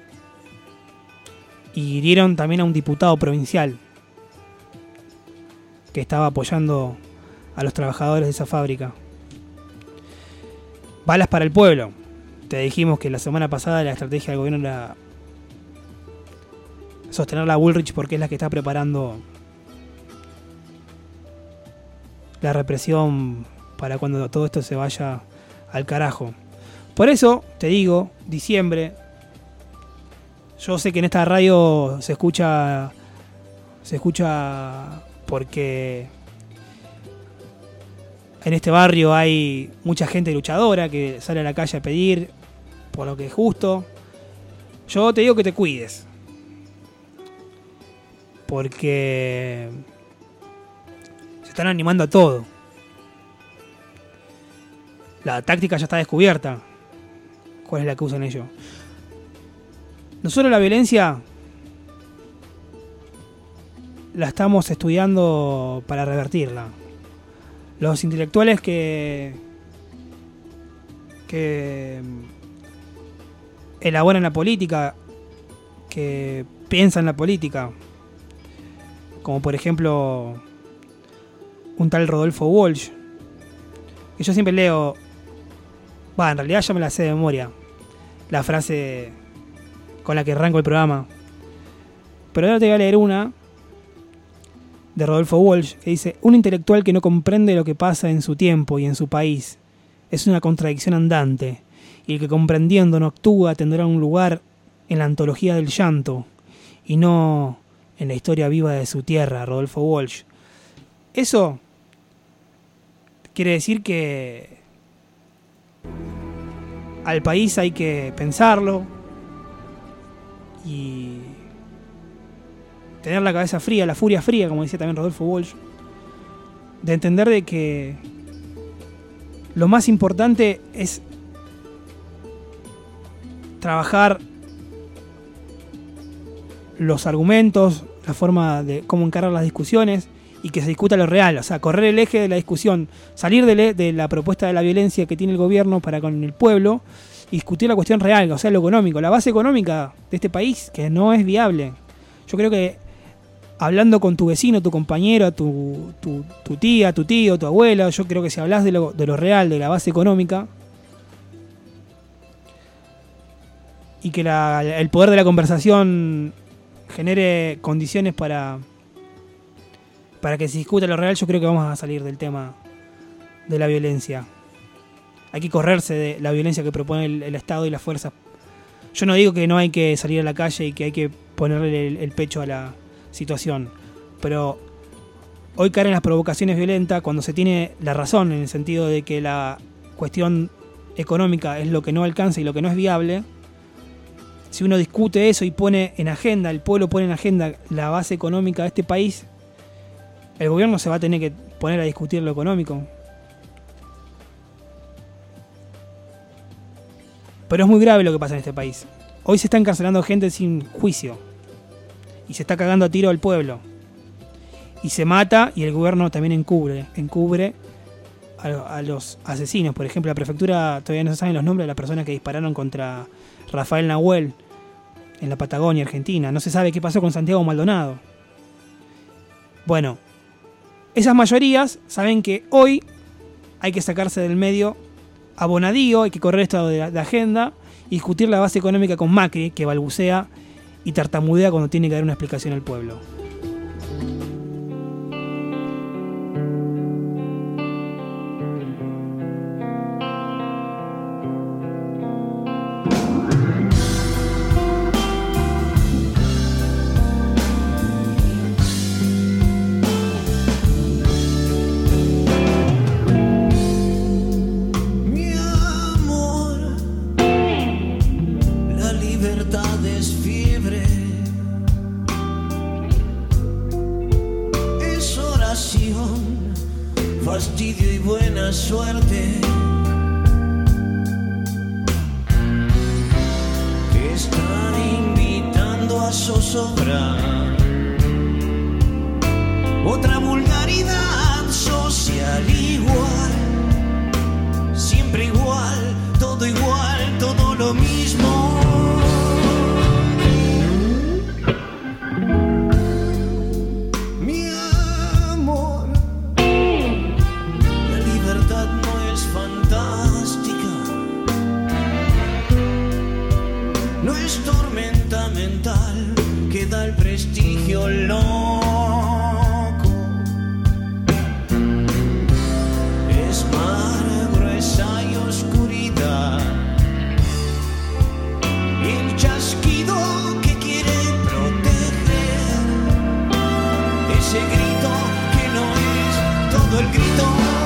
y hirieron también a un diputado provincial que estaba apoyando a los trabajadores de esa fábrica. Balas para el pueblo. Te dijimos que la semana pasada la estrategia del gobierno era sostener la Bullrich porque es la que está preparando la represión para cuando todo esto se vaya al carajo. Por eso te digo, diciembre, yo sé que en esta radio se escucha porque en este barrio hay mucha gente luchadora que sale a la calle a pedir por lo que es justo. Yo te digo que te cuides, porque se están animando a todo. La táctica ya está descubierta. ¿Cuál es la que usan ellos? Nosotros la violencia la estamos estudiando para revertirla. Los intelectuales que elaboran la política, que piensan la política, como por ejemplo un tal Rodolfo Walsh, que yo siempre leo, en realidad ya me la sé de memoria, la frase con la que arranco el programa, pero ahora te voy a leer una de Rodolfo Walsh que dice: un intelectual que no comprende lo que pasa en su tiempo y en su país es una contradicción andante, y el que comprendiendo no actúa tendrá un lugar en la antología del llanto y no en la historia viva de su tierra. Rodolfo Walsh. Eso quiere decir que al país hay que pensarlo y tener la cabeza fría, la furia fría, como decía también Rodolfo Walsh, de entender de que lo más importante es trabajar los argumentos, la forma de cómo encarar las discusiones y que se discuta lo real, o sea, correr el eje de la discusión, salir de la propuesta de la violencia que tiene el gobierno para con el pueblo y discutir la cuestión real, o sea, lo económico, la base económica de este país, que no es viable. Yo creo que hablando con tu vecino, tu compañero, tu tía, tu tío, tu abuela, yo creo que si hablas de lo real, de la base económica, y que el poder de la conversación genere condiciones para que se discuta lo real, yo creo que vamos a salir del tema de la violencia. Hay que correrse de la violencia que propone el Estado y las fuerzas. Yo no digo que no hay que salir a la calle y que hay que ponerle el pecho a la situación, pero hoy caer en las provocaciones violentas cuando se tiene la razón, en el sentido de que la cuestión económica es lo que no alcanza y lo que no es viable. Si uno discute eso y pone en agenda, el pueblo pone en agenda la base económica de este país, el gobierno se va a tener que poner a discutir lo económico. Pero es muy grave lo que pasa en este país. Hoy se está encarcelando gente sin juicio. Y se está cagando a tiro al pueblo. Y se mata y el gobierno también encubre a los asesinos. Por ejemplo, la prefectura todavía no se saben los nombres de las personas que dispararon contra Rafael Nahuel en la Patagonia, Argentina. No se sabe qué pasó con Santiago Maldonado. Bueno, esas mayorías saben que hoy hay que sacarse del medio a Bonadío, hay que correr esto de agenda y discutir la base económica con Macri, que balbucea y tartamudea cuando tiene que dar una explicación al pueblo. Fastidio y buena suerte que están invitando a zozobrar. Otra vulgaridad social igual, siempre igual, todo lo mismo. No es tormenta mental que da el prestigio loco. Es mar gruesa y oscuridad. El chasquido que quiere proteger. Ese grito que no es todo el grito.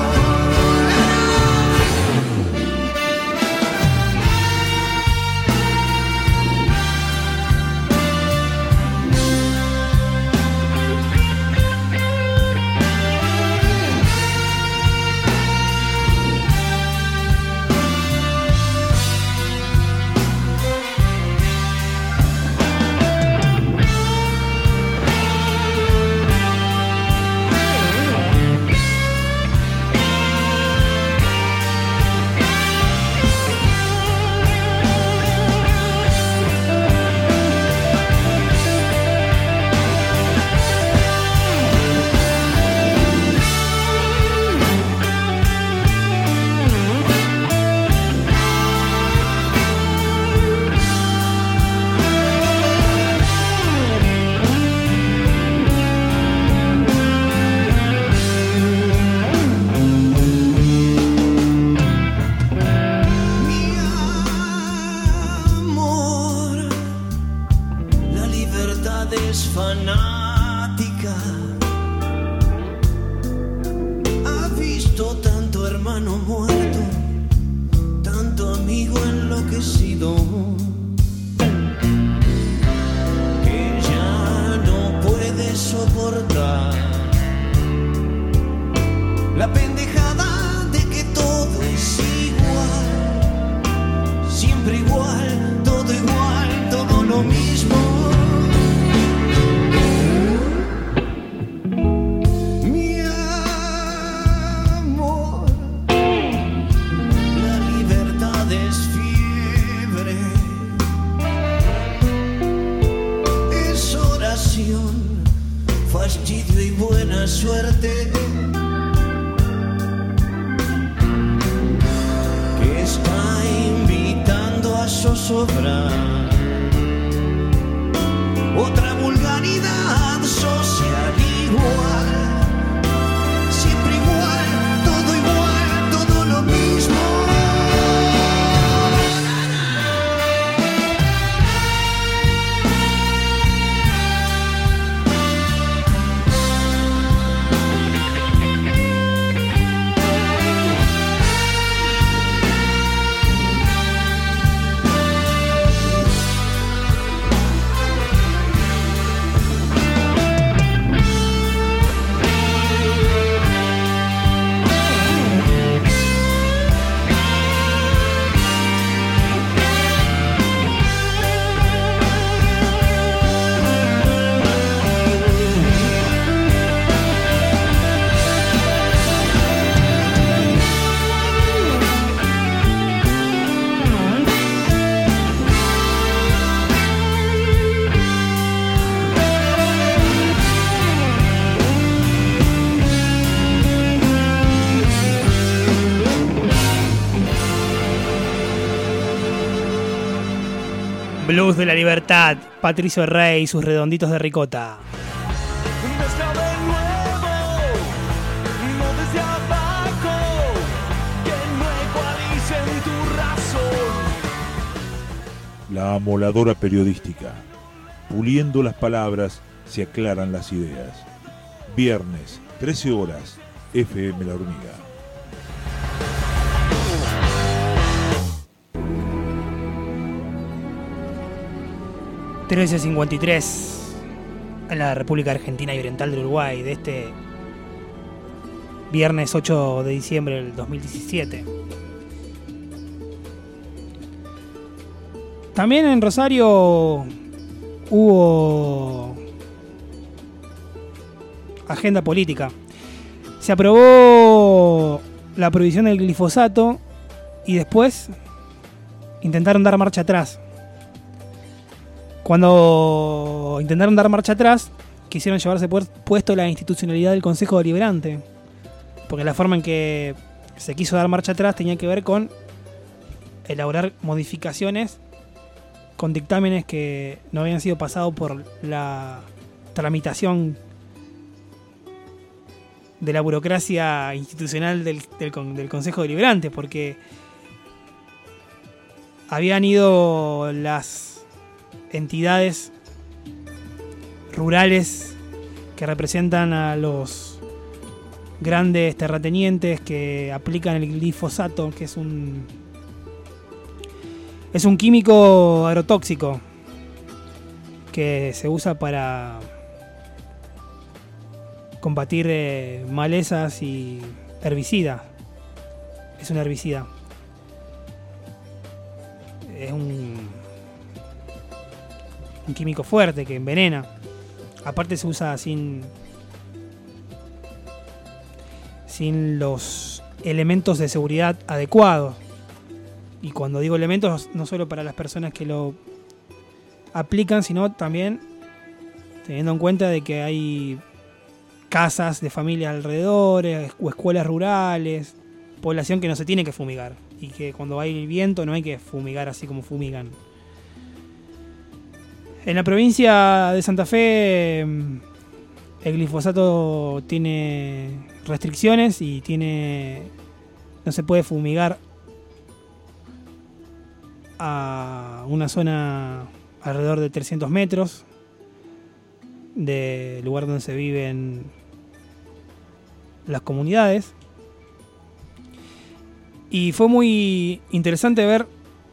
Fanática, ha visto tanto hermano muerto, tanto amigo enloquecido, que ya no puede soportar la pendejada de que todo es igual, siempre igual, todo lo mismo. pasión, fastidio y buena suerte, que está invitando a zozobrar otra vulgaridad social igual, siempre igual, todo lo mismo. Blues de la Libertad, Patricio Rey y sus redonditos de ricota. Mezcla de nuevo, no desde abajo, que no ecualicen tu razón. La amoladora periodística. Puliendo las palabras se aclaran las ideas. Viernes, 13 horas, FM La Hormiga. ...13:53... en la República Argentina y Oriental del Uruguay... de este viernes 8 de diciembre del 2017. También en Rosario hubo agenda política. Se aprobó la prohibición del glifosato y después intentaron dar marcha atrás. Cuando intentaron dar marcha atrás, quisieron llevarse puesto la institucionalidad del Consejo Deliberante, porque la forma en que se quiso dar marcha atrás tenía que ver con elaborar modificaciones con dictámenes que no habían sido pasados por la tramitación de la burocracia institucional del Consejo Deliberante, porque habían ido las entidades rurales que representan a los grandes terratenientes que aplican el glifosato, que es un químico agrotóxico que se usa para combatir malezas y herbicidas. Es un herbicida. Es un químico fuerte que envenena. Aparte se usa sin los elementos de seguridad adecuados. Y cuando digo elementos, no solo para las personas que lo aplican, sino también teniendo en cuenta de que hay casas de familias alrededor o escuelas rurales, población que no se tiene que fumigar. Y que cuando hay viento no hay que fumigar así como fumigan. En la provincia de Santa Fe el glifosato tiene restricciones y no se puede fumigar a una zona alrededor de 300 metros del lugar donde se viven las comunidades. Y fue muy interesante ver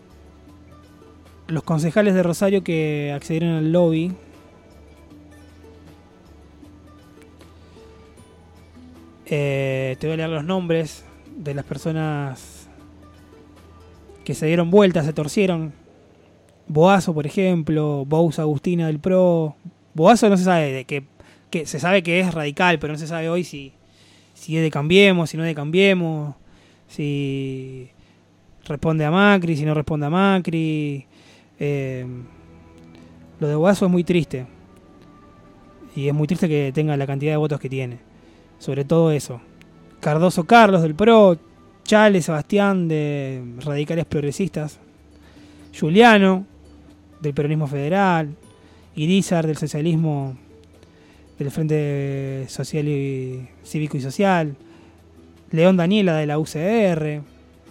los concejales de Rosario que accedieron al lobby. Te voy a leer los nombres de las personas que se dieron vueltas, se torcieron. Boazo, por ejemplo, Bous Agustina del PRO. Boazo no se sabe que se sabe que es radical, pero no se sabe hoy si es de Cambiemos, si no es de Cambiemos, si responde a Macri, si no responde a Macri. Lo de Boazo es muy triste. Y es muy triste que tenga la cantidad de votos que tiene. Sobre todo eso. Cardoso Carlos del PRO, Chale Sebastián de Radicales Progresistas, Juliano del Peronismo Federal, Irizar del Socialismo del Frente Social y Cívico y Social, León Daniela de la UCR,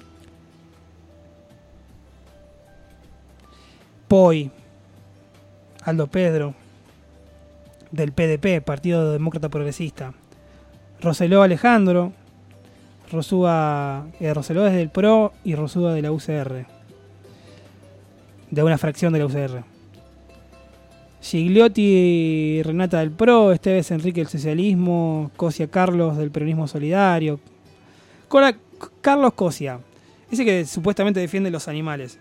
Poi, Aldo Pedro del PDP, Partido Demócrata Progresista, Roseló Alejandro, Roseló es del PRO y Rosúa de la UCR, de una fracción de la UCR. Gigliotti Renata del PRO, Esteves Enrique del Socialismo, Cosia Carlos del Peronismo Solidario. Carlos Cosia, ese que supuestamente defiende los animales.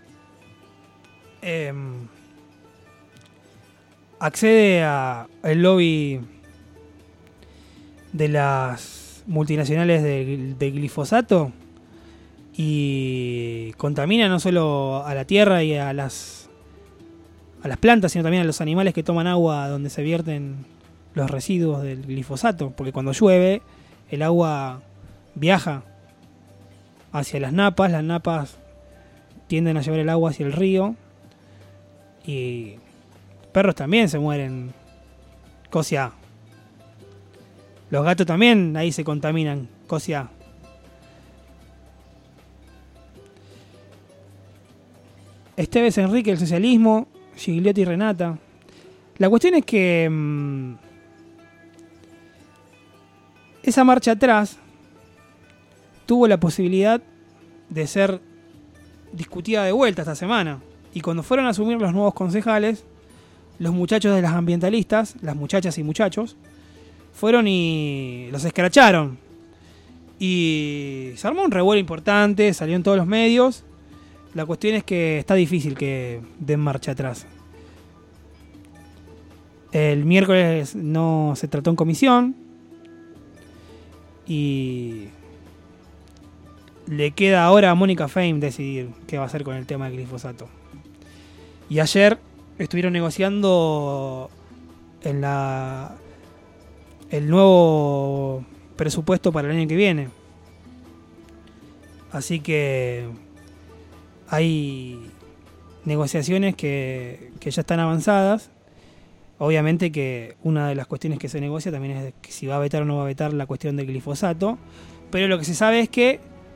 Accede al lobby de las multinacionales de glifosato y contamina no solo a la tierra y a las plantas, sino también a los animales que toman agua donde se vierten los residuos del glifosato, porque cuando llueve el agua viaja hacia las napas tienden a llevar el agua hacia el río y perros también se mueren. Cosia. Los gatos también ahí se contaminan. Cosia. Esteves Enrique, el socialismo. Gigliotti Renata. La cuestión es que esa marcha atrás tuvo la posibilidad de ser discutida de vuelta esta semana. Y cuando fueron a asumir los nuevos concejales, los muchachos de las ambientalistas, las muchachas y muchachos, fueron y los escracharon. Y se armó un revuelo importante, salió en todos los medios. La cuestión es que está difícil que den marcha atrás. El miércoles no se trató en comisión. Y le queda ahora a Mónica Fein decidir qué va a hacer con el tema del glifosato. Y ayer estuvieron negociando el nuevo presupuesto para el año que viene. Así que hay negociaciones que ya están avanzadas. Obviamente que una de las cuestiones que se negocia también es que si va a vetar o no va a vetar la cuestión del glifosato. Pero lo que se sabe es que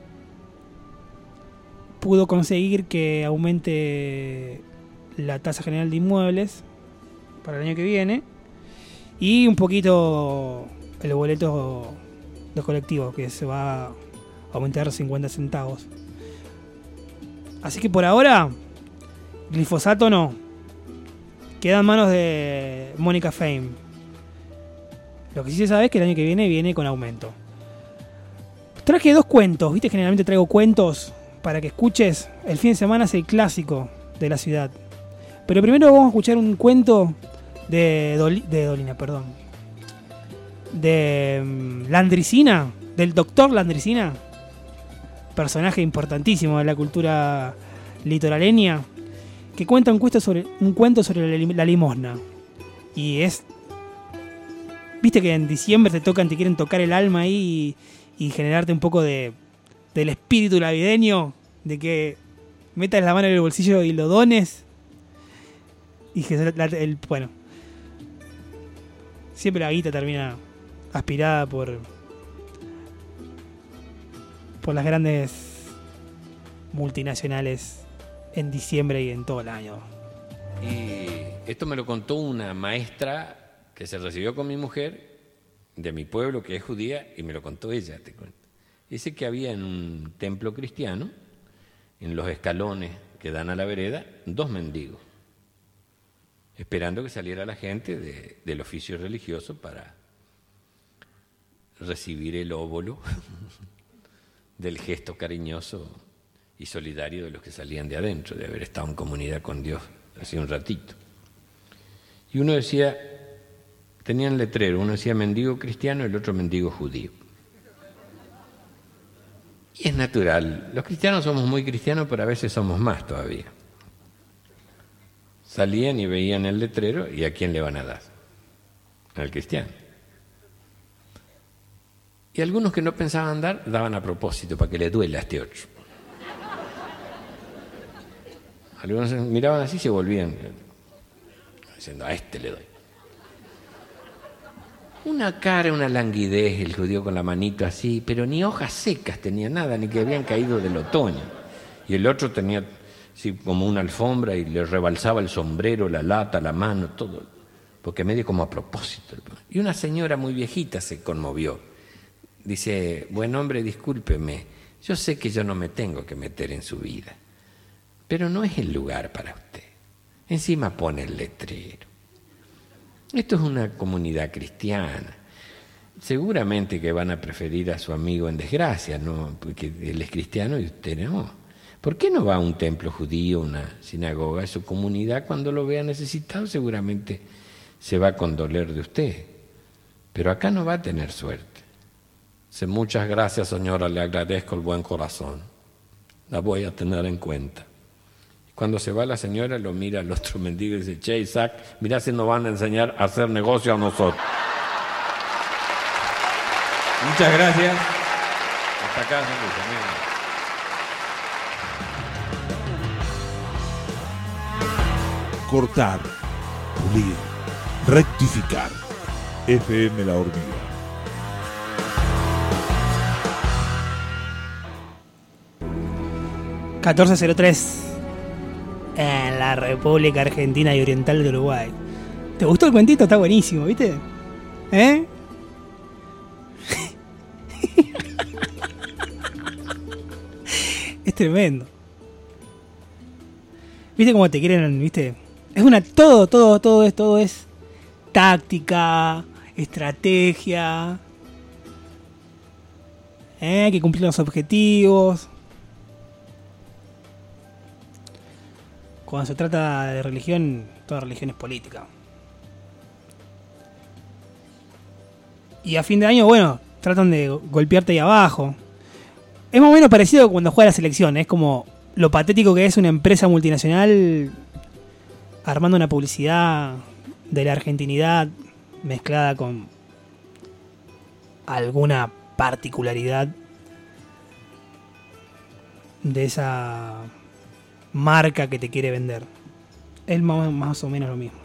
pudo conseguir que aumente la tasa general de inmuebles para el año que viene y un poquito el boleto de colectivo, que se va a aumentar 50 centavos. Así que por ahora glifosato no, queda en manos de Mónica Fein. Lo que sí se sabe es que el año que viene con aumento. Traje 2 cuentos, viste, generalmente traigo cuentos para que escuches. El fin de semana es el clásico de la ciudad. Pero primero vamos a escuchar un cuento de Landricina, del doctor Landricina, personaje importantísimo de la cultura litoraleña, que cuenta un cuento sobre la limosna. Y es... Viste que en diciembre te quieren tocar el alma ahí y generarte un poco del espíritu navideño, de que metas la mano en el bolsillo y lo dones. Y que bueno, siempre la guita termina aspirada por las grandes multinacionales en diciembre y en todo el año. Y esto me lo contó una maestra que se recibió con mi mujer de mi pueblo, que es judía, y me lo contó ella, te cuento. Dice que había en un templo cristiano, en los escalones que dan a la vereda, 2 mendigos, esperando que saliera la gente del oficio religioso para recibir el óvulo del gesto cariñoso y solidario de los que salían de adentro, de haber estado en comunidad con Dios hace un ratito. Y uno decía, tenían letrero, uno decía mendigo cristiano y el otro mendigo judío. Y es natural, los cristianos somos muy cristianos, pero a veces somos más todavía. Salían y veían el letrero y ¿a quién le van a dar? al cristiano. Y algunos que no pensaban dar, daban a propósito para que le duela a este otro. Algunos miraban así y se volvían, diciendo, a este le doy. Una cara, una languidez, el judío con la manito así, pero ni hojas secas tenía nada, ni que habían caído del otoño. Y el otro tenía así como una alfombra y le rebalsaba el sombrero, la lata, la mano, todo, porque medio como a propósito. Y una señora muy viejita se conmovió. Dice, buen hombre, discúlpeme, yo sé que yo no me tengo que meter en su vida, pero no es el lugar para usted. Encima pone el letrero. Esto es una comunidad cristiana. Seguramente que van a preferir a su amigo en desgracia, ¿no? Porque él es cristiano y usted no. ¿Por qué no va a un templo judío, una sinagoga? A su comunidad, cuando lo vea necesitado, seguramente se va a condoler de usted. Pero acá no va a tener suerte. Dice, muchas gracias, señora, le agradezco el buen corazón. La voy a tener en cuenta. Cuando se va la señora, lo mira al otro mendigo y dice, che, Isaac, mirá si nos van a enseñar a hacer negocio a nosotros. Muchas gracias. Hasta acá, Cortar, pulir, rectificar. FM La Hormiga. ...1403... en la República Argentina y Oriental de Uruguay. ¿Te gustó el cuentito? Está buenísimo, ¿viste? ¿Eh? Es tremendo. ¿Viste cómo te quieren, viste? Es una... Todo es táctica, estrategia. Hay que cumplir los objetivos. Cuando se trata de religión, toda religión es política. Y a fin de año, bueno, tratan de golpearte ahí abajo. Es más o menos parecido a cuando juega la selección. Es como lo patético que es una empresa multinacional armando una publicidad de la argentinidad mezclada con alguna particularidad de esa marca que te quiere vender. Es más o menos lo mismo.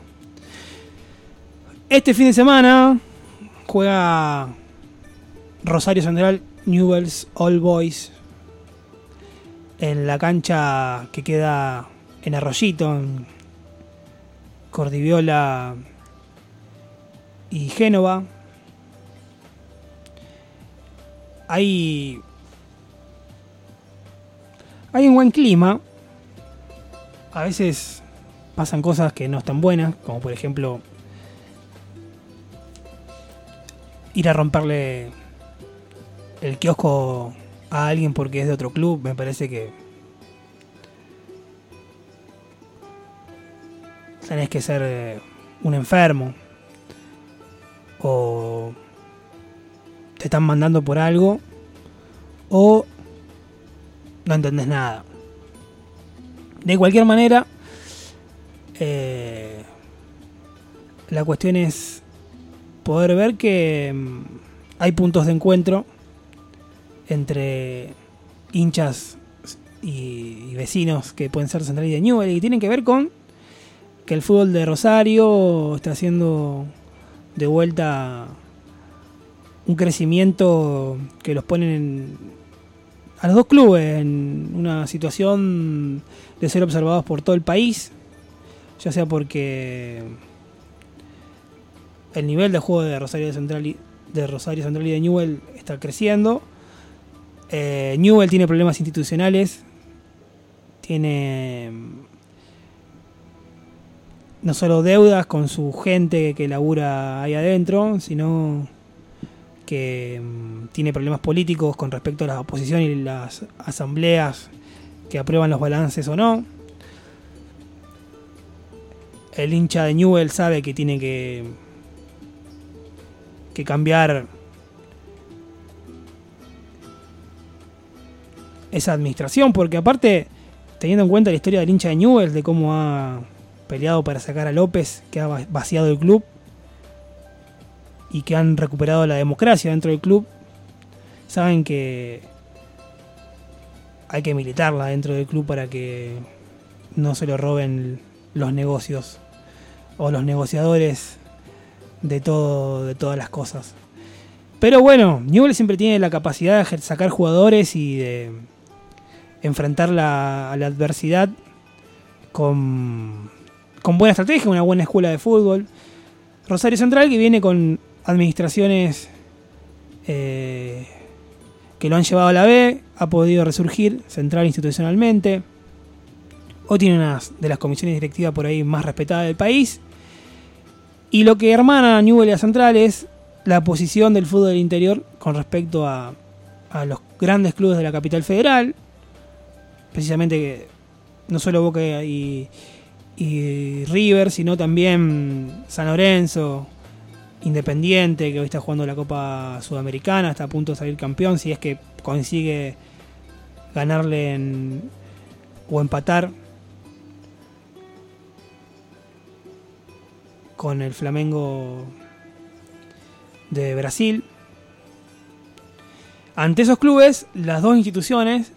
Este fin de semana juega Rosario Central Newell's Old Boys en la cancha que queda en Arroyito, en Cordiviola y Génova. Hay un buen clima. A veces pasan cosas que no están buenas, como por ejemplo ir a romperle el kiosco a alguien porque es de otro club. Me parece que tenés que ser un enfermo o te están mandando por algo o no entendés nada. De cualquier manera, la cuestión es poder ver que hay puntos de encuentro entre hinchas y vecinos que pueden ser Central y de Newell, y tienen que ver con que el fútbol de Rosario está haciendo de vuelta un crecimiento que los ponen a los dos clubes en una situación de ser observados por todo el país, ya sea porque el nivel de juego de Rosario Central y de Newell está creciendo. Newell tiene problemas institucionales, tiene no solo deudas con su gente que labura ahí adentro, sino que tiene problemas políticos con respecto a la oposición y las asambleas que aprueban los balances o no. El hincha de Newell sabe que tiene que cambiar esa administración, porque aparte, teniendo en cuenta la historia del hincha de Newell, de cómo ha peleado para sacar a López, que ha vaciado el club, y que han recuperado la democracia dentro del club, saben que hay que militarla dentro del club para que no se lo roben los negocios o los negociadores de todas las cosas. Pero bueno, Newell's siempre tiene la capacidad de sacar jugadores y de enfrentar a la adversidad con buena estrategia, una buena escuela de fútbol. Rosario Central, que viene con administraciones que lo han llevado a la B, ha podido resurgir Central institucionalmente. Hoy tiene una de las comisiones directivas por ahí más respetadas del país. Y lo que hermana a Newell's y a Central es la posición del fútbol del interior con respecto a los grandes clubes de la capital federal. Precisamente que no solo Boca y River, sino también San Lorenzo, Independiente, que hoy está jugando la Copa Sudamericana, está a punto de salir campeón, si es que consigue ganarle o empatar con el Flamengo de Brasil. Ante esos clubes, las dos instituciones,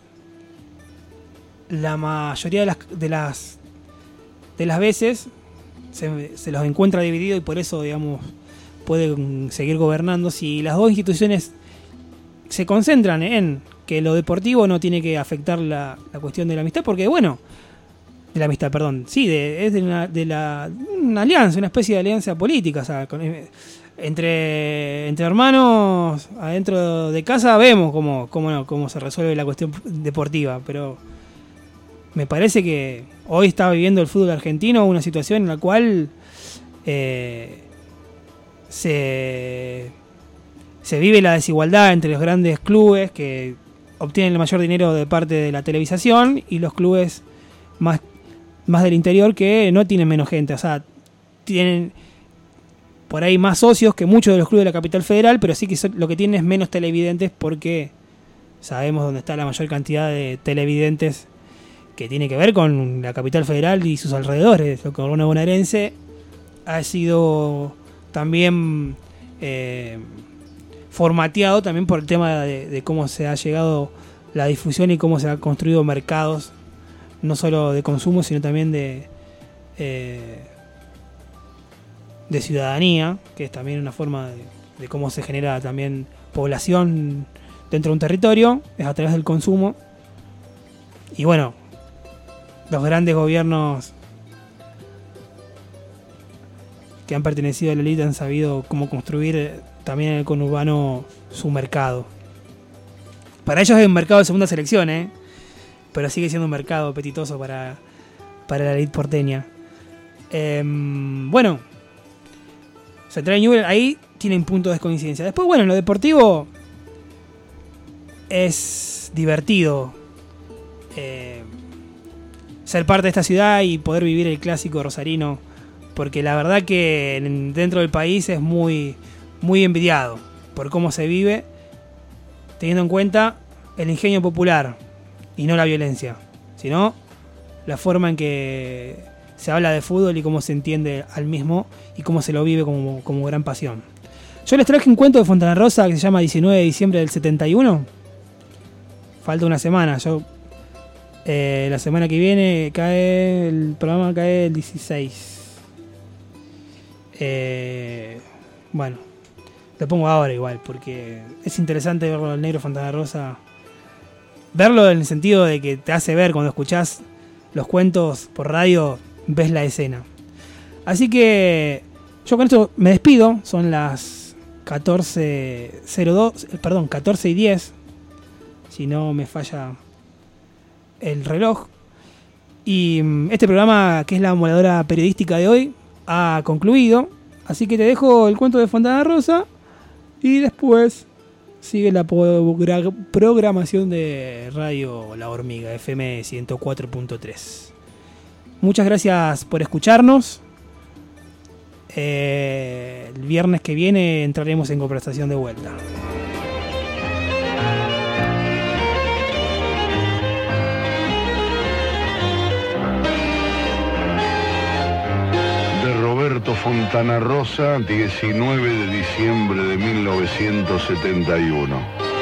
la mayoría de las veces se los encuentra dividido y por eso, digamos, pueden seguir gobernando. Si las dos instituciones se concentran en que lo deportivo no tiene que afectar la cuestión de la amistad, porque bueno, de la amistad, perdón, sí, es de una alianza, una especie de alianza política, o sea, entre hermanos adentro de casa vemos cómo se resuelve la cuestión deportiva, pero me parece que hoy está viviendo el fútbol argentino una situación en la cual se vive la desigualdad entre los grandes clubes que obtienen el mayor dinero de parte de la televisación y los clubes más del interior que no tienen menos gente, o sea, tienen por ahí más socios que muchos de los clubes de la capital federal, pero sí que lo que tienen es menos televidentes porque sabemos dónde está la mayor cantidad de televidentes que tiene que ver con la capital federal y sus alrededores. Lo que Corona Bonaerense ha sido también formateado también por el tema de cómo se ha llegado la difusión y cómo se han construido mercados, no solo de consumo, sino también de ciudadanía, que es también una forma de cómo se genera también población dentro de un territorio, es a través del consumo. Y bueno, los grandes gobiernos que han pertenecido a la élite han sabido cómo construir también en el conurbano su mercado. Para ellos es un mercado de segunda selección, pero sigue siendo un mercado apetitoso para la élite porteña. Bueno, Central y Newell's ahí tienen puntos de coincidencia. Después, bueno, en lo deportivo es divertido ser parte de esta ciudad y poder vivir el clásico rosarino, porque la verdad que dentro del país es muy, muy envidiado por cómo se vive, teniendo en cuenta el ingenio popular y no la violencia, sino la forma en que se habla de fútbol y cómo se entiende al mismo y cómo se lo vive como gran pasión. Yo les traje un cuento de Fontana Rosa que se llama 19 de diciembre del 71. Falta una semana. La semana que viene el programa cae el 16. Bueno, lo pongo ahora igual, porque es interesante verlo al negro Fontana Rosa. Verlo en el sentido de que te hace ver cuando escuchás los cuentos por radio, ves la escena. Así que yo con esto me despido. Son las 14:10, si no me falla el reloj. Y este programa, que es la moladora periodística de hoy, ha concluido. Así que te dejo el cuento de Fontana Rosa y después sigue la programación de Radio La Hormiga, FM 104.3. Muchas gracias por escucharnos. El viernes que viene entraremos en conversación de vuelta. De Roberto Puerto Fontana Rosa, 19 de diciembre de 1971.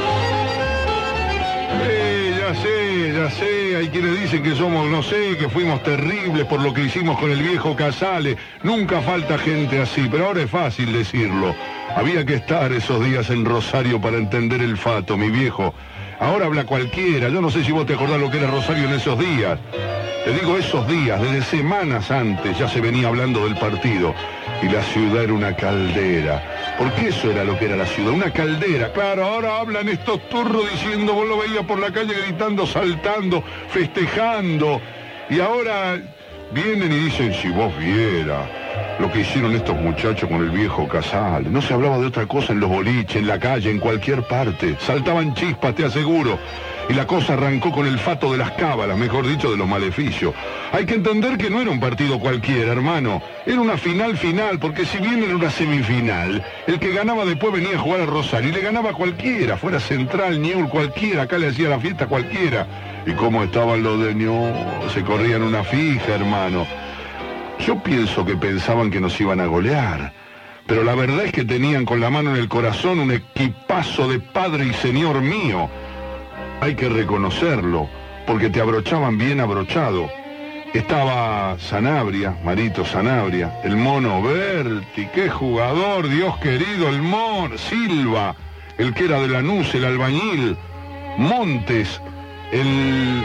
Ya sé, hay quienes dicen que somos, no sé, que fuimos terribles por lo que hicimos con el viejo Casale. Nunca falta gente así, pero ahora es fácil decirlo. Había que estar esos días en Rosario para entender el fato, mi viejo. Ahora habla cualquiera, yo no sé si vos te acordás lo que era Rosario en esos días. Te digo esos días, desde semanas antes ya se venía hablando del partido. Y la ciudad era una caldera. Porque eso era lo que era la ciudad, una caldera. Claro, ahora hablan estos turros diciendo, vos lo veías por la calle gritando, saltando, festejando. Y ahora vienen y dicen, si vos vieras lo que hicieron estos muchachos con el viejo Casale. No se hablaba de otra cosa en los boliches, en la calle, en cualquier parte. Saltaban chispas, te aseguro. Y la cosa arrancó con el fato de las cábalas, mejor dicho, de los maleficios. Hay que entender que no era un partido cualquiera, hermano. Era una final, porque si bien era una semifinal, el que ganaba después venía a jugar a Rosario y le ganaba a cualquiera, fuera Central, Newell's, cualquiera, acá le hacía la fiesta a cualquiera. Y cómo estaban los de Newell's, se corrían una fija, hermano. Yo pienso que pensaban que nos iban a golear. Pero la verdad es que tenían con la mano en el corazón un equipazo de padre y señor mío. Hay que reconocerlo, porque te abrochaban bien abrochado. Estaba Sanabria, Marito Sanabria, el Mono Berti, qué jugador, Dios querido, el Mono, Silva, el que era de Lanús, el albañil, Montes, el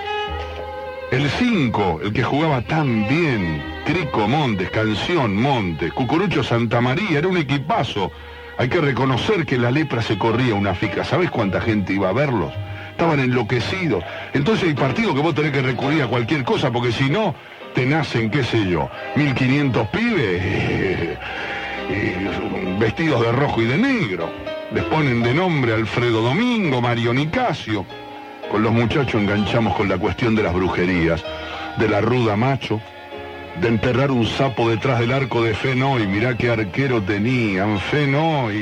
5, el que jugaba tan bien, Crico Montes, Canción Montes, Cucurucho Santamaría, era un equipazo. Hay que reconocer que la lepra se corría una fica. ¿Sabés cuánta gente iba a verlos? Estaban enloquecidos. Entonces hay partidos que vos tenés que recurrir a cualquier cosa, porque si no, te nacen, qué sé yo, 1500 pibes vestidos de rojo y de negro. Les ponen de nombre Alfredo Domingo, Mario Nicasio. Con los muchachos enganchamos con la cuestión de las brujerías, de la ruda macho, de enterrar un sapo detrás del arco de Fenoy. Mirá qué arquero tenían, Fenoy.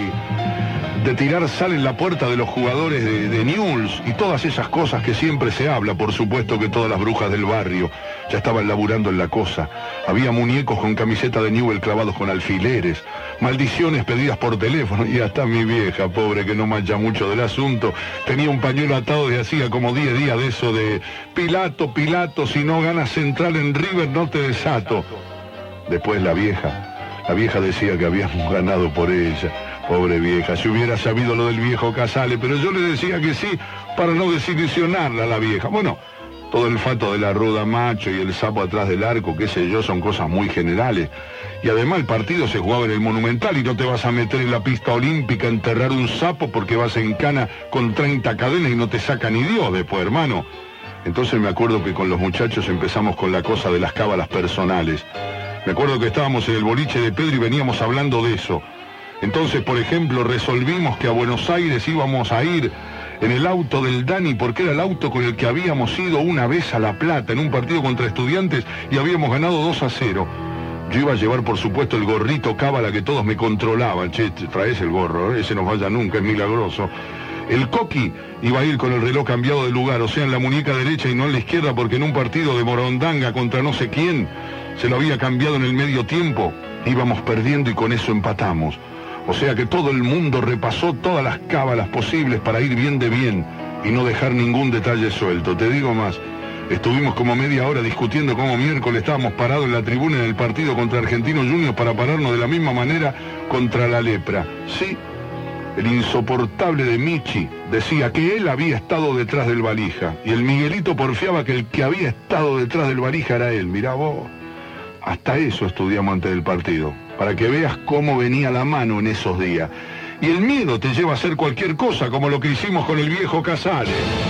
De tirar sal en la puerta de los jugadores de Newell's y todas esas cosas que siempre se habla. Por supuesto que todas las brujas del barrio ya estaban laburando en la cosa. Había muñecos con camiseta de Newell's clavados con alfileres, maldiciones pedidas por teléfono, y hasta mi vieja, pobre, que no mancha mucho del asunto, tenía un pañuelo atado de hacía como 10 días de eso de Pilato, si no ganas Central en River no te desato. Después la vieja decía que habíamos ganado por ella. Pobre vieja, si hubiera sabido lo del viejo Casale, pero yo le decía que sí, para no desilusionarla a la vieja. Bueno, todo el fato de la ruda macho y el sapo atrás del arco, qué sé yo, son cosas muy generales. Y además el partido se jugaba en el Monumental y no te vas a meter en la pista olímpica a enterrar un sapo porque vas en cana con 30 cadenas y no te saca ni Dios después, hermano. Entonces me acuerdo que con los muchachos empezamos con la cosa de las cábalas personales. Me acuerdo que estábamos en el boliche de Pedro y veníamos hablando de eso. Entonces, por ejemplo, resolvimos que a Buenos Aires íbamos a ir en el auto del Dani, porque era el auto con el que habíamos ido una vez a La Plata en un partido contra Estudiantes y habíamos ganado 2-0. Yo iba a llevar, por supuesto, el gorrito cábala que todos me controlaban. Che, traes el gorro, ese no falla nunca, es milagroso. El Coqui iba a ir con el reloj cambiado de lugar, o sea, en la muñeca derecha y no en la izquierda, porque en un partido de Morondanga contra no sé quién se lo había cambiado en el medio tiempo. Íbamos perdiendo y con eso empatamos. O sea que todo el mundo repasó todas las cábalas posibles para ir bien de bien y no dejar ningún detalle suelto. Te digo más, estuvimos como media hora discutiendo cómo miércoles estábamos parados en la tribuna en el partido contra Argentinos Juniors para pararnos de la misma manera contra la lepra. Sí, el insoportable de Michi decía que él había estado detrás del valija y el Miguelito porfiaba que el que había estado detrás del valija era él. Mirá vos, hasta eso estudiamos antes del partido, para que veas cómo venía la mano en esos días. Y el miedo te lleva a hacer cualquier cosa, como lo que hicimos con el viejo Casale.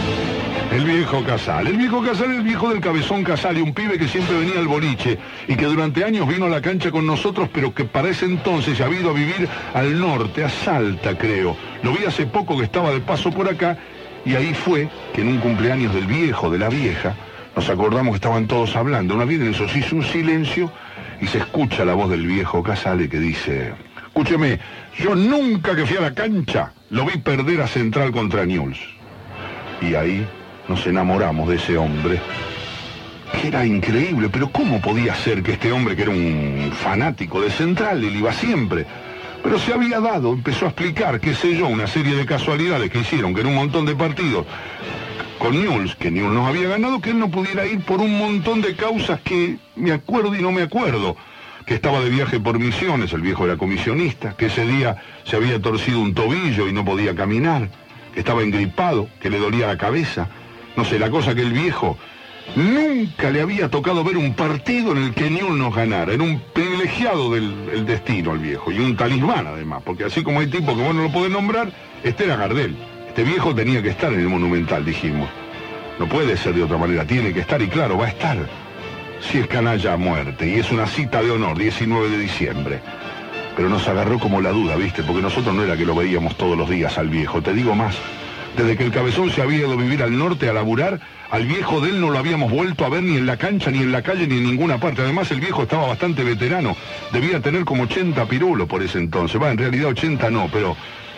El viejo Casale, el viejo del Cabezón Casale, un pibe que siempre venía al boliche y que durante años vino a la cancha con nosotros, pero que para ese entonces se ha ido a vivir al norte, a Salta, creo. Lo vi hace poco que estaba de paso por acá, y ahí fue que en un cumpleaños del viejo, de la vieja, nos acordamos que estaban todos hablando. Una vez en eso se hizo un silencio y se escucha la voz del viejo Casale que dice: escúcheme, yo nunca que fui a la cancha lo vi perder a Central contra Newell's. Y ahí nos enamoramos de ese hombre. que era increíble, pero ¿cómo podía ser que este hombre, que era un fanático de Central, él iba siempre, pero se había dado, empezó a explicar, qué sé yo, una serie de casualidades que hicieron que en un montón de partidos con Newell's, que Newell's nos había ganado, que él no pudiera ir por un montón de causas que me acuerdo y no me acuerdo? Que estaba de viaje por Misiones, el viejo era comisionista, que ese día se había torcido un tobillo y no podía caminar, que estaba engripado, que le dolía la cabeza. No sé, la cosa que el viejo nunca le había tocado ver un partido en el que Newell's nos ganara. Era un privilegiado del destino al viejo, y un talismán además, porque así como hay tipos que vos no lo podés nombrar, este era Gardel. Este viejo tenía que estar en el Monumental, dijimos. No puede ser de otra manera, tiene que estar, y claro, va a estar. Si es canalla a muerte, y es una cita de honor, 19 de diciembre. Pero nos agarró como la duda, ¿viste? Porque nosotros no era que lo veíamos todos los días al viejo, te digo más. Desde que el Cabezón se había ido a vivir al norte a laburar, al viejo de él no lo habíamos vuelto a ver ni en la cancha, ni en la calle, ni en ninguna parte. Además, el viejo estaba bastante veterano, debía tener como 80 pirulos por ese entonces. En realidad 80 no, pero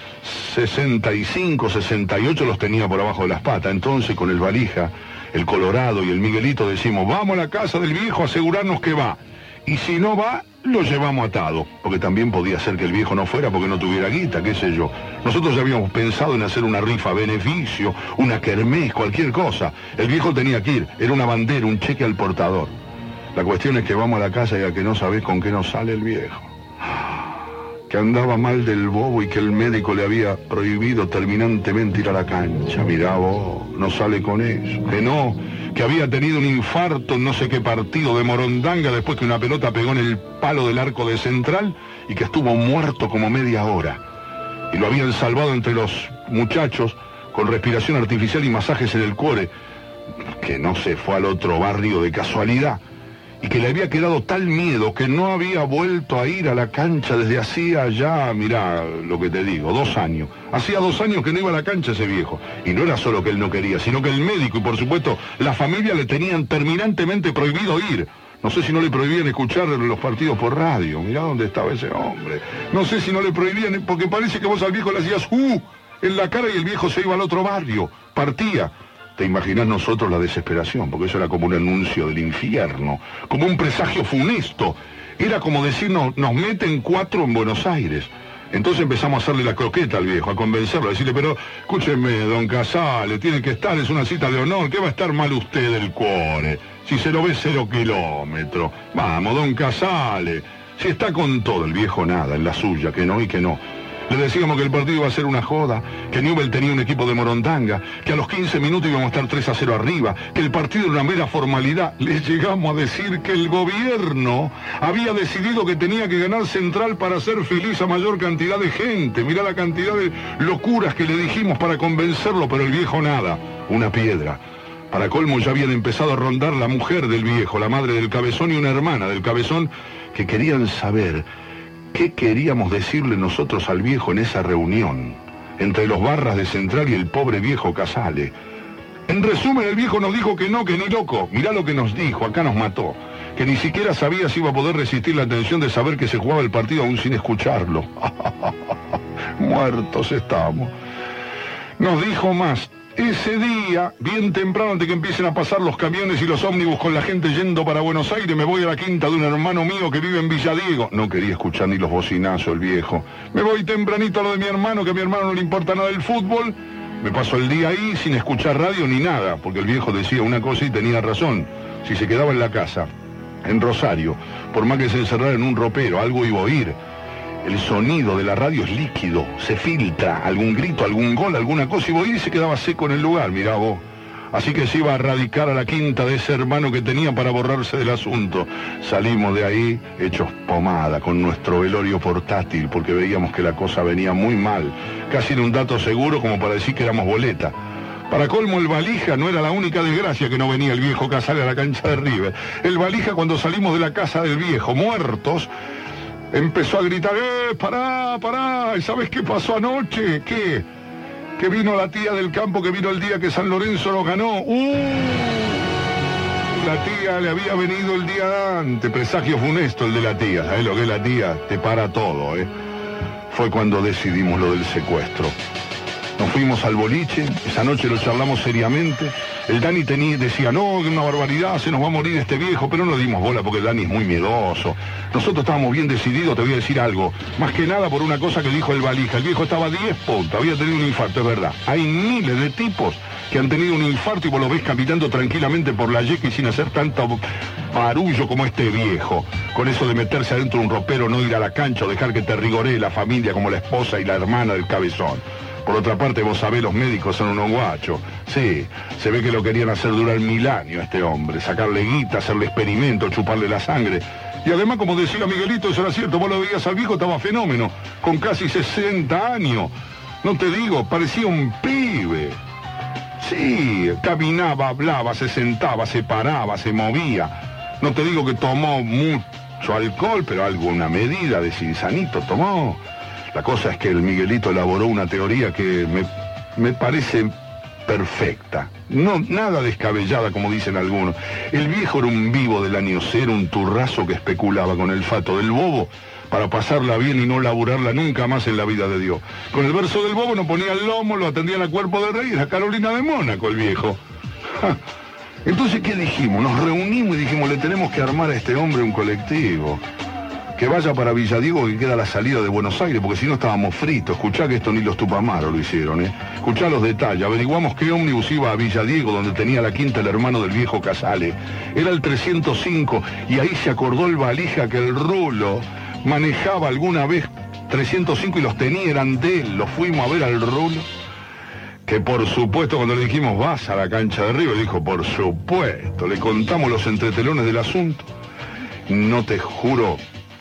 65, 68 los tenía por abajo de las patas. Entonces, con el Valija, el Colorado y el Miguelito decimos, vamos a la casa del viejo a asegurarnos que va. Y si no va, lo llevamos atado. Porque también podía ser que el viejo no fuera porque no tuviera guita, qué sé yo. Nosotros ya habíamos pensado en hacer una rifa beneficio, una kermés, cualquier cosa. El viejo tenía que ir, era una bandera, un cheque al portador. La cuestión es que vamos a la casa y a que no sabés con qué nos sale el viejo. Que andaba mal del bobo y que el médico le había prohibido terminantemente ir a la cancha. Mirá vos, no sale con eso. Que no, que había tenido un infarto en no sé qué partido de Morondanga después que una pelota pegó en el palo del arco de Central y que estuvo muerto como media hora. Y lo habían salvado entre los muchachos con respiración artificial y masajes en el cuore. Que no se fue al otro barrio de casualidad. Y que le había quedado tal miedo que no había vuelto a ir a la cancha desde hacía ya, mirá lo que te digo, 2 años. Hacía 2 años que no iba a la cancha ese viejo. Y no era solo que él no quería, sino que el médico y por supuesto la familia le tenían terminantemente prohibido ir. No sé si no le prohibían escuchar los partidos por radio. Mirá dónde estaba ese hombre. No sé si no le prohibían, porque parece que vos al viejo le hacías en la cara y el viejo se iba al otro barrio, partía. Te imaginás nosotros la desesperación, porque eso era como un anuncio del infierno, como un presagio funesto. Era como decirnos, nos meten 4 en Buenos Aires. Entonces empezamos a hacerle la croqueta al viejo, a convencerlo, a decirle, pero escúcheme, don Casale, tiene que estar, es una cita de honor, ¿qué va a estar mal usted del cuore? Si se lo ve 0 kilómetros. Vamos, don Casale. Si está con todo, el viejo nada, en la suya, que no y que no. Le decíamos que el partido iba a ser una joda, que Newell's tenía un equipo de Morondanga, que a los 15 minutos íbamos a estar 3-0 arriba, que el partido era una mera formalidad. Le llegamos a decir que el gobierno había decidido que tenía que ganar Central para hacer feliz a mayor cantidad de gente. Mirá la cantidad de locuras que le dijimos para convencerlo, pero el viejo nada, una piedra. Para colmo ya habían empezado a rondar la mujer del viejo, la madre del Cabezón y una hermana del Cabezón, que querían saber qué queríamos decirle nosotros al viejo en esa reunión, entre los barras de Central y el pobre viejo Casale. En resumen, el viejo nos dijo que no, que ni loco. Mirá lo que nos dijo, acá nos mató. Que ni siquiera sabía si iba a poder resistir la tensión de saber que se jugaba el partido aún sin escucharlo. Muertos estamos. Nos dijo más. Ese día, bien temprano, antes que empiecen a pasar los camiones y los ómnibus con la gente yendo para Buenos Aires, me voy a la quinta de un hermano mío que vive en Villadiego. No quería escuchar ni los bocinazos, el viejo. Me voy tempranito a lo de mi hermano, que a mi hermano no le importa nada el fútbol. Me paso el día ahí sin escuchar radio ni nada, porque el viejo decía una cosa y tenía razón. Si se quedaba en la casa, en Rosario, por más que se encerrara en un ropero, algo iba a oír. El sonido de la radio es líquido, se filtra, algún grito, algún gol, alguna cosa, y voy y se quedaba seco en el lugar, mirá vos. Así que se iba a radicar a la quinta de ese hermano que tenía para borrarse del asunto. Salimos de ahí hechos pomada, con nuestro velorio portátil, porque veíamos que la cosa venía muy mal. Casi en un dato seguro como para decir que éramos boleta. Para colmo, el Valija no era la única desgracia que no venía el viejo Casale a la cancha de River. El Valija, cuando salimos de la casa del viejo, muertos, empezó a gritar, pará, ¿y sabes qué pasó anoche? ¿Qué? Que vino la tía del campo, que vino el día que San Lorenzo lo ganó. La tía le había venido el día antes, presagio funesto el de la tía. ¿Sabes lo que es la tía? Te para todo, Fue cuando decidimos lo del secuestro. Nos fuimos al boliche, esa noche lo charlamos seriamente. El Dani decía, no, que una barbaridad, se nos va a morir este viejo, pero no le dimos bola porque el Dani es muy miedoso. Nosotros estábamos bien decididos, te voy a decir algo. Más que nada por una cosa que dijo el valija. El viejo estaba 10 puntos, había tenido un infarto, es verdad. Hay miles de tipos que han tenido un infarto y vos los ves caminando tranquilamente por la yeca y sin hacer tanto barullo como este viejo. Con eso de meterse adentro de un ropero, no ir a la cancha o dejar que te rigoree la familia como la esposa y la hermana del cabezón. Por otra parte, vos sabés, los médicos son unos guachos. Sí, se ve que lo querían hacer durar 1000 años a este hombre. Sacarle guita, hacerle experimento, chuparle la sangre. Y además, como decía Miguelito, eso era cierto, vos lo veías al viejo, estaba fenómeno. Con casi 60 años. No te digo, parecía un pibe. Sí, caminaba, hablaba, se sentaba, se paraba, se movía. No te digo que tomó mucho alcohol, pero alguna medida de cinsanito tomó. La cosa es que el Miguelito elaboró una teoría que me parece perfecta. No, nada descabellada como dicen algunos. El viejo era un vivo del año cero, un turrazo que especulaba con el fato del bobo para pasarla bien y no laburarla nunca más en la vida de Dios. Con el verso del bobo no ponía el lomo, lo atendían a cuerpo de rey, era Carolina de Mónaco el viejo. Ja. Entonces, ¿qué dijimos? Nos reunimos y dijimos, le tenemos que armar a este hombre un colectivo. Que vaya para Villadiego, que queda a la salida de Buenos Aires, porque si no estábamos fritos. Escuchá que esto ni los Tupamaros lo hicieron, ¿eh? Escuchá los detalles. Averiguamos qué ómnibus iba a Villadiego, donde tenía la quinta el hermano del viejo Casale. Era el 305, y ahí se acordó el valija que el Rulo manejaba alguna vez 305 y los tenía, eran de él. Lo fuimos a ver al Rulo, que por supuesto cuando le dijimos, vas a la cancha de Río, dijo, por supuesto. Le contamos los entretelones del asunto. No te juro...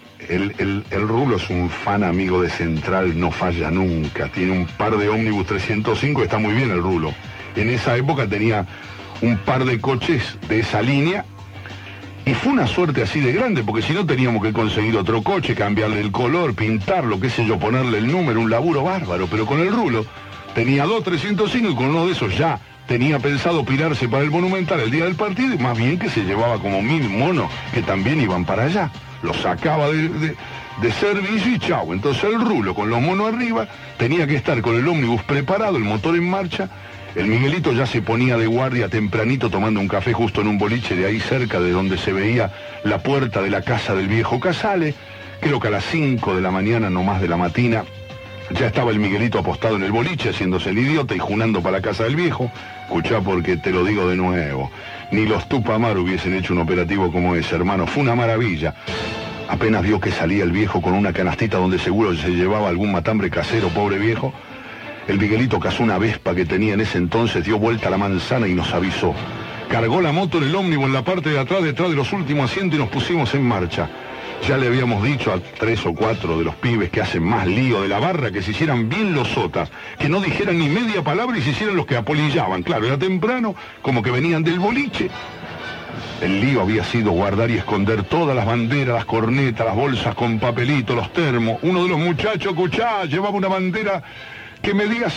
El Rulo es un fan amigo de Central, no falla nunca. Tiene un par de ómnibus 305, está muy bien el Rulo. En esa época tenía un par de coches de esa línea y fue una suerte así de grande, porque si no teníamos que conseguir otro coche, cambiarle el color, pintarlo, qué sé yo, ponerle el número, un laburo bárbaro. Pero con el Rulo tenía 2 305 y con uno de esos ya tenía pensado pirarse para el Monumental el día del partido, y más bien que se llevaba como 1000 monos que también iban para allá. Lo sacaba de servicio y chau. Entonces el Rulo con los monos arriba tenía que estar con el ómnibus preparado, el motor en marcha. El Miguelito ya se ponía de guardia tempranito tomando un café justo en un boliche de ahí cerca de donde se veía la puerta de la casa del viejo Casale. Creo que a las 5 de la mañana, no más de la matina, ya estaba el Miguelito apostado en el boliche haciéndose el idiota y junando para la casa del viejo. Escuchá, porque te lo digo de nuevo, ni los Tupamar hubiesen hecho un operativo como ese, hermano. Fue una maravilla. Apenas vio que salía el viejo con una canastita donde seguro se llevaba algún matambre casero, pobre viejo, el Miguelito cazó una Vespa que tenía en ese entonces, dio vuelta a la manzana y nos avisó. Cargó la moto en el ómnibus en la parte de atrás, detrás de los últimos asientos, y nos pusimos en marcha. Ya le habíamos dicho a 3 o 4 de los pibes que hacen más lío de la barra que se hicieran bien los sotas, que no dijeran ni media palabra y se hicieran los que apolillaban. Claro, era temprano, como que venían del boliche. El lío había sido guardar y esconder todas las banderas, las cornetas, las bolsas con papelito, los termos. Uno de los muchachos, escuchá, llevaba una bandera que medía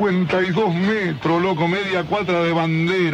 52 metros, loco, media cuadra de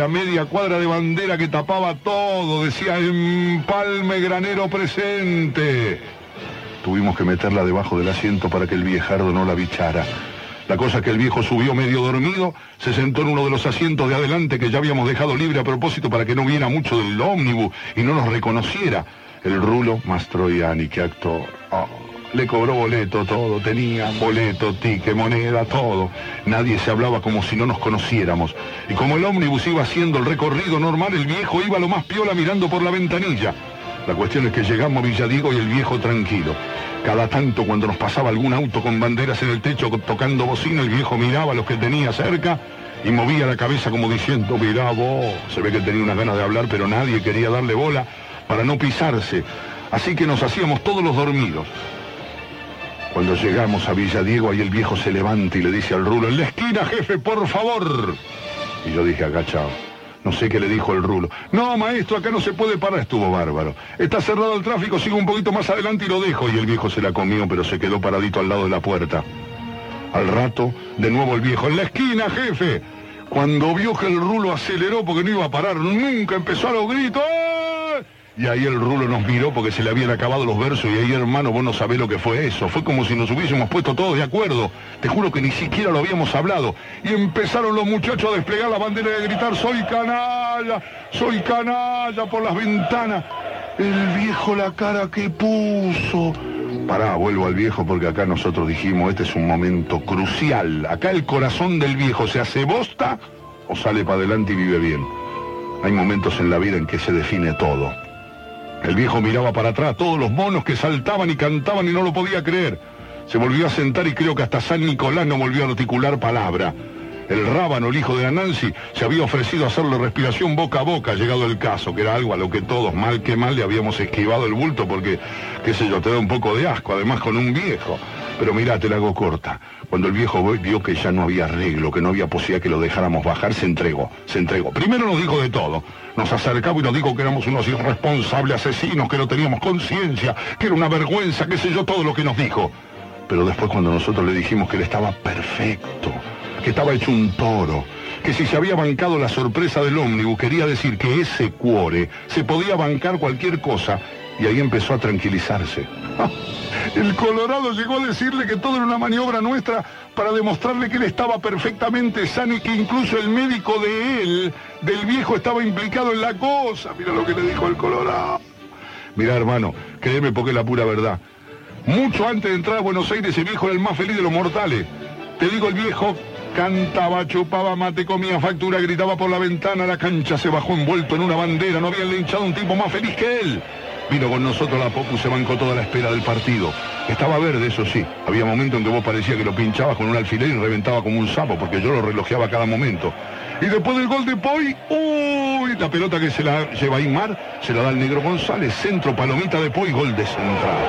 bandera que tapaba todo, decía empalme granero presente. Tuvimos que meterla debajo del asiento para que el viejardo no la bichara. La cosa es que el viejo subió medio dormido, se sentó en uno de los asientos de adelante que ya habíamos dejado libre a propósito para que no viera mucho del ómnibus y no nos reconociera. El Rulo Mastroianni, qué actor. Oh, le cobró boleto, todo, tenía boleto, ticket, moneda, todo. Nadie se hablaba como si no nos conociéramos. Y como el ómnibus iba haciendo el recorrido normal, el viejo iba lo más piola mirando por la ventanilla. La cuestión es que llegamos a Villadiego y el viejo tranquilo. Cada tanto, cuando nos pasaba algún auto con banderas en el techo tocando bocina, el viejo miraba a los que tenía cerca y movía la cabeza como diciendo, mirá vos. Se ve que tenía unas ganas de hablar, pero nadie quería darle bola para no pisarse. Así que nos hacíamos todos los dormidos. Cuando llegamos a Villadiego, ahí el viejo se levanta y le dice al Rulo, en la esquina, jefe, por favor. Y yo dije, agachado. No sé qué le dijo el Rulo. No, maestro, acá no se puede parar. Estuvo bárbaro. Está cerrado el tráfico, sigo un poquito más adelante y lo dejo. Y el viejo se la comió, pero se quedó paradito al lado de la puerta. Al rato, de nuevo el viejo, en la esquina, jefe. Cuando vio que el Rulo aceleró porque no iba a parar nunca, empezó a los gritos. ¡Eh! Y ahí el Rulo nos miró porque se le habían acabado los versos y ahí, hermano, vos no sabés lo que fue eso. Fue como si nos hubiésemos puesto todos de acuerdo. Te juro que ni siquiera lo habíamos hablado. Y empezaron los muchachos a desplegar la bandera y a gritar, soy canalla por las ventanas. El viejo la cara que puso. Pará, vuelvo al viejo porque acá nosotros dijimos, este es un momento crucial. Acá el corazón del viejo se hace bosta o sale para adelante y vive bien. Hay momentos en la vida en que se define todo. El viejo miraba para atrás, todos los monos que saltaban y cantaban y no lo podía creer. Se volvió a sentar y creo que hasta San Nicolás no volvió a articular palabra. El Rábano, el hijo de Anansi, se había ofrecido a hacerle respiración boca a boca, llegado el caso, que era algo a lo que todos, mal que mal, le habíamos esquivado el bulto porque, qué sé yo, te da un poco de asco, además con un viejo. Pero mirá, te la hago corta. Cuando el viejo vio que ya no había arreglo, que no había posibilidad que lo dejáramos bajar, se entregó. Primero nos dijo de todo. Nos acercaba y nos dijo que éramos unos irresponsables asesinos, que no teníamos conciencia, que era una vergüenza, qué sé yo, todo lo que nos dijo. Pero después cuando nosotros le dijimos que él estaba perfecto, que estaba hecho un toro, que si se había bancado la sorpresa del ómnibus, quería decir que ese cuore se podía bancar cualquier cosa, y ahí empezó a tranquilizarse. El Colorado llegó a decirle que todo era una maniobra nuestra para demostrarle que él estaba perfectamente sano y que incluso el médico de él, del viejo, estaba implicado en la cosa. Mira lo que le dijo el Colorado. Mira, hermano, créeme porque es la pura verdad. Mucho antes de entrar a Buenos Aires, ese viejo era el más feliz de los mortales. Te digo, el viejo cantaba, chupaba mate, comía factura, gritaba por la ventana, la cancha se bajó envuelto en una bandera, no habían linchado un tipo más feliz que él. Vino con nosotros la Popu, se bancó toda la espera del partido. Estaba verde, eso sí. Había momentos en que vos parecía que lo pinchabas con un alfiler y reventaba como un sapo, porque yo lo relojeaba a cada momento. Y después del gol de Poi, ¡uy! La pelota que se la lleva Aymar, se la da el Negro González, centro, palomita de Poi, gol de Central.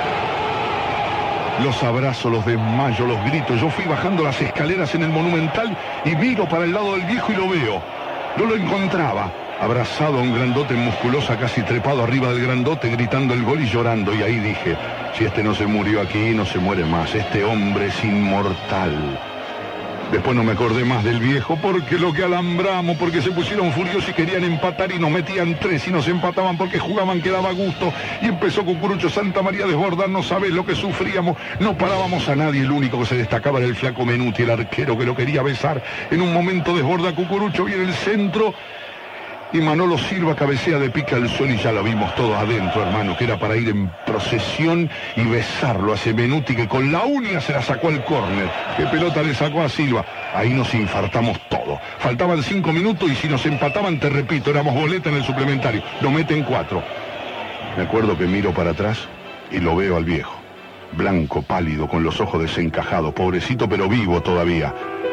Los abrazos, los desmayos, los gritos. Yo fui bajando las escaleras en el Monumental y miro para el lado del viejo y lo veo. No lo encontraba. Abrazado a un grandote en musculosa, casi trepado arriba del grandote, gritando el gol y llorando. Y ahí dije, si este no se murió aquí, no se muere más. Este hombre es inmortal. Después no me acordé más del viejo porque lo que alambramos, porque se pusieron furiosos y querían empatar y nos metían 3 y nos empataban porque jugaban que daba gusto. Y empezó Cucurucho Santamaría a desbordar, no sabés lo que sufríamos. No parábamos a nadie, el único que se destacaba era el flaco Menuti, el arquero que lo quería besar. En un momento desborda Cucurucho, viene el centro y Manolo Silva cabecea de pica al suelo y ya lo vimos todos adentro, hermano, que era para ir en procesión y besarlo a ese Menuti que con la uña se la sacó al córner. ¿Qué pelota le sacó a Silva? Ahí nos infartamos todo. Faltaban 5 minutos y si nos empataban, te repito, éramos boleta en el suplementario. Nos meten 4. Me acuerdo que miro para atrás y lo veo al viejo. Blanco, pálido, con los ojos desencajados, pobrecito pero vivo todavía.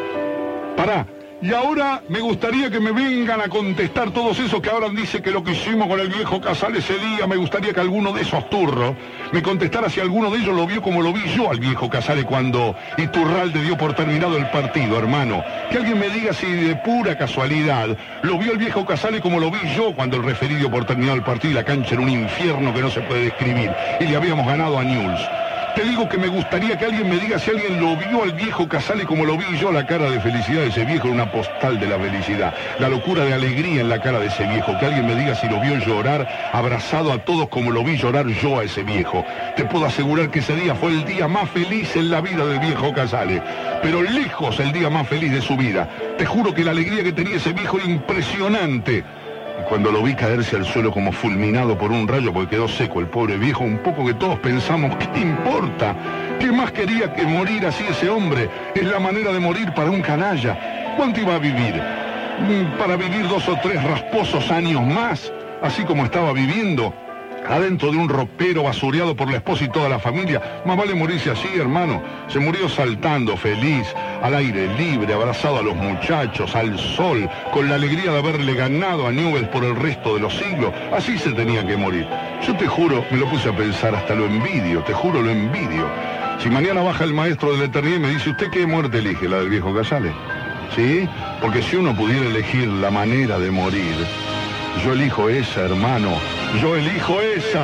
Pará. Y ahora me gustaría que me vengan a contestar todos esos que ahora dicen que lo que hicimos con el viejo Casal ese día, me gustaría que alguno de esos turros me contestara si alguno de ellos lo vio como lo vi yo al viejo Casale cuando Iturralde dio por terminado el partido, hermano. Que alguien me diga si de pura casualidad lo vio el viejo Casale como lo vi yo cuando el referí dio por terminado el partido y la cancha era un infierno que no se puede describir y le habíamos ganado a Newell's. Te digo que me gustaría que alguien me diga si alguien lo vio al viejo Casale como lo vi yo, la cara de felicidad de ese viejo, una postal de la felicidad, la locura de alegría en la cara de ese viejo, que alguien me diga si lo vio llorar, abrazado a todos como lo vi llorar yo a ese viejo. Te puedo asegurar que ese día fue el día más feliz en la vida del viejo Casale, pero lejos el día más feliz de su vida. Te juro que la alegría que tenía ese viejo era impresionante. Y cuando lo vi caerse al suelo como fulminado por un rayo, porque quedó seco el pobre viejo, un poco que todos pensamos, ¿qué importa? ¿Qué más quería que morir así ese hombre? Es la manera de morir para un canalla. ¿Cuánto iba a vivir? Para vivir 2 o 3 rasposos años más, así como estaba viviendo, adentro de un ropero basureado por la esposa y toda la familia. Más vale morirse así, hermano. Se murió saltando, feliz, al aire libre, abrazado a los muchachos, al sol, con la alegría de haberle ganado a Newell's por el resto de los siglos. Así se tenía que morir. Yo te juro, me lo puse a pensar, hasta lo envidio, te juro, lo envidio. Si mañana baja el maestro de la eternidad y me dice, ¿usted qué muerte elige? ¿La del viejo Casale? ¿Sí? Porque si uno pudiera elegir la manera de morir, yo elijo esa, hermano. Yo elijo esa.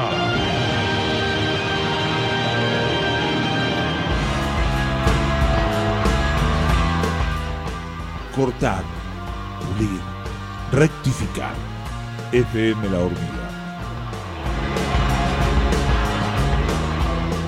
Cortar, pulir, rectificar. FM La Hormiga.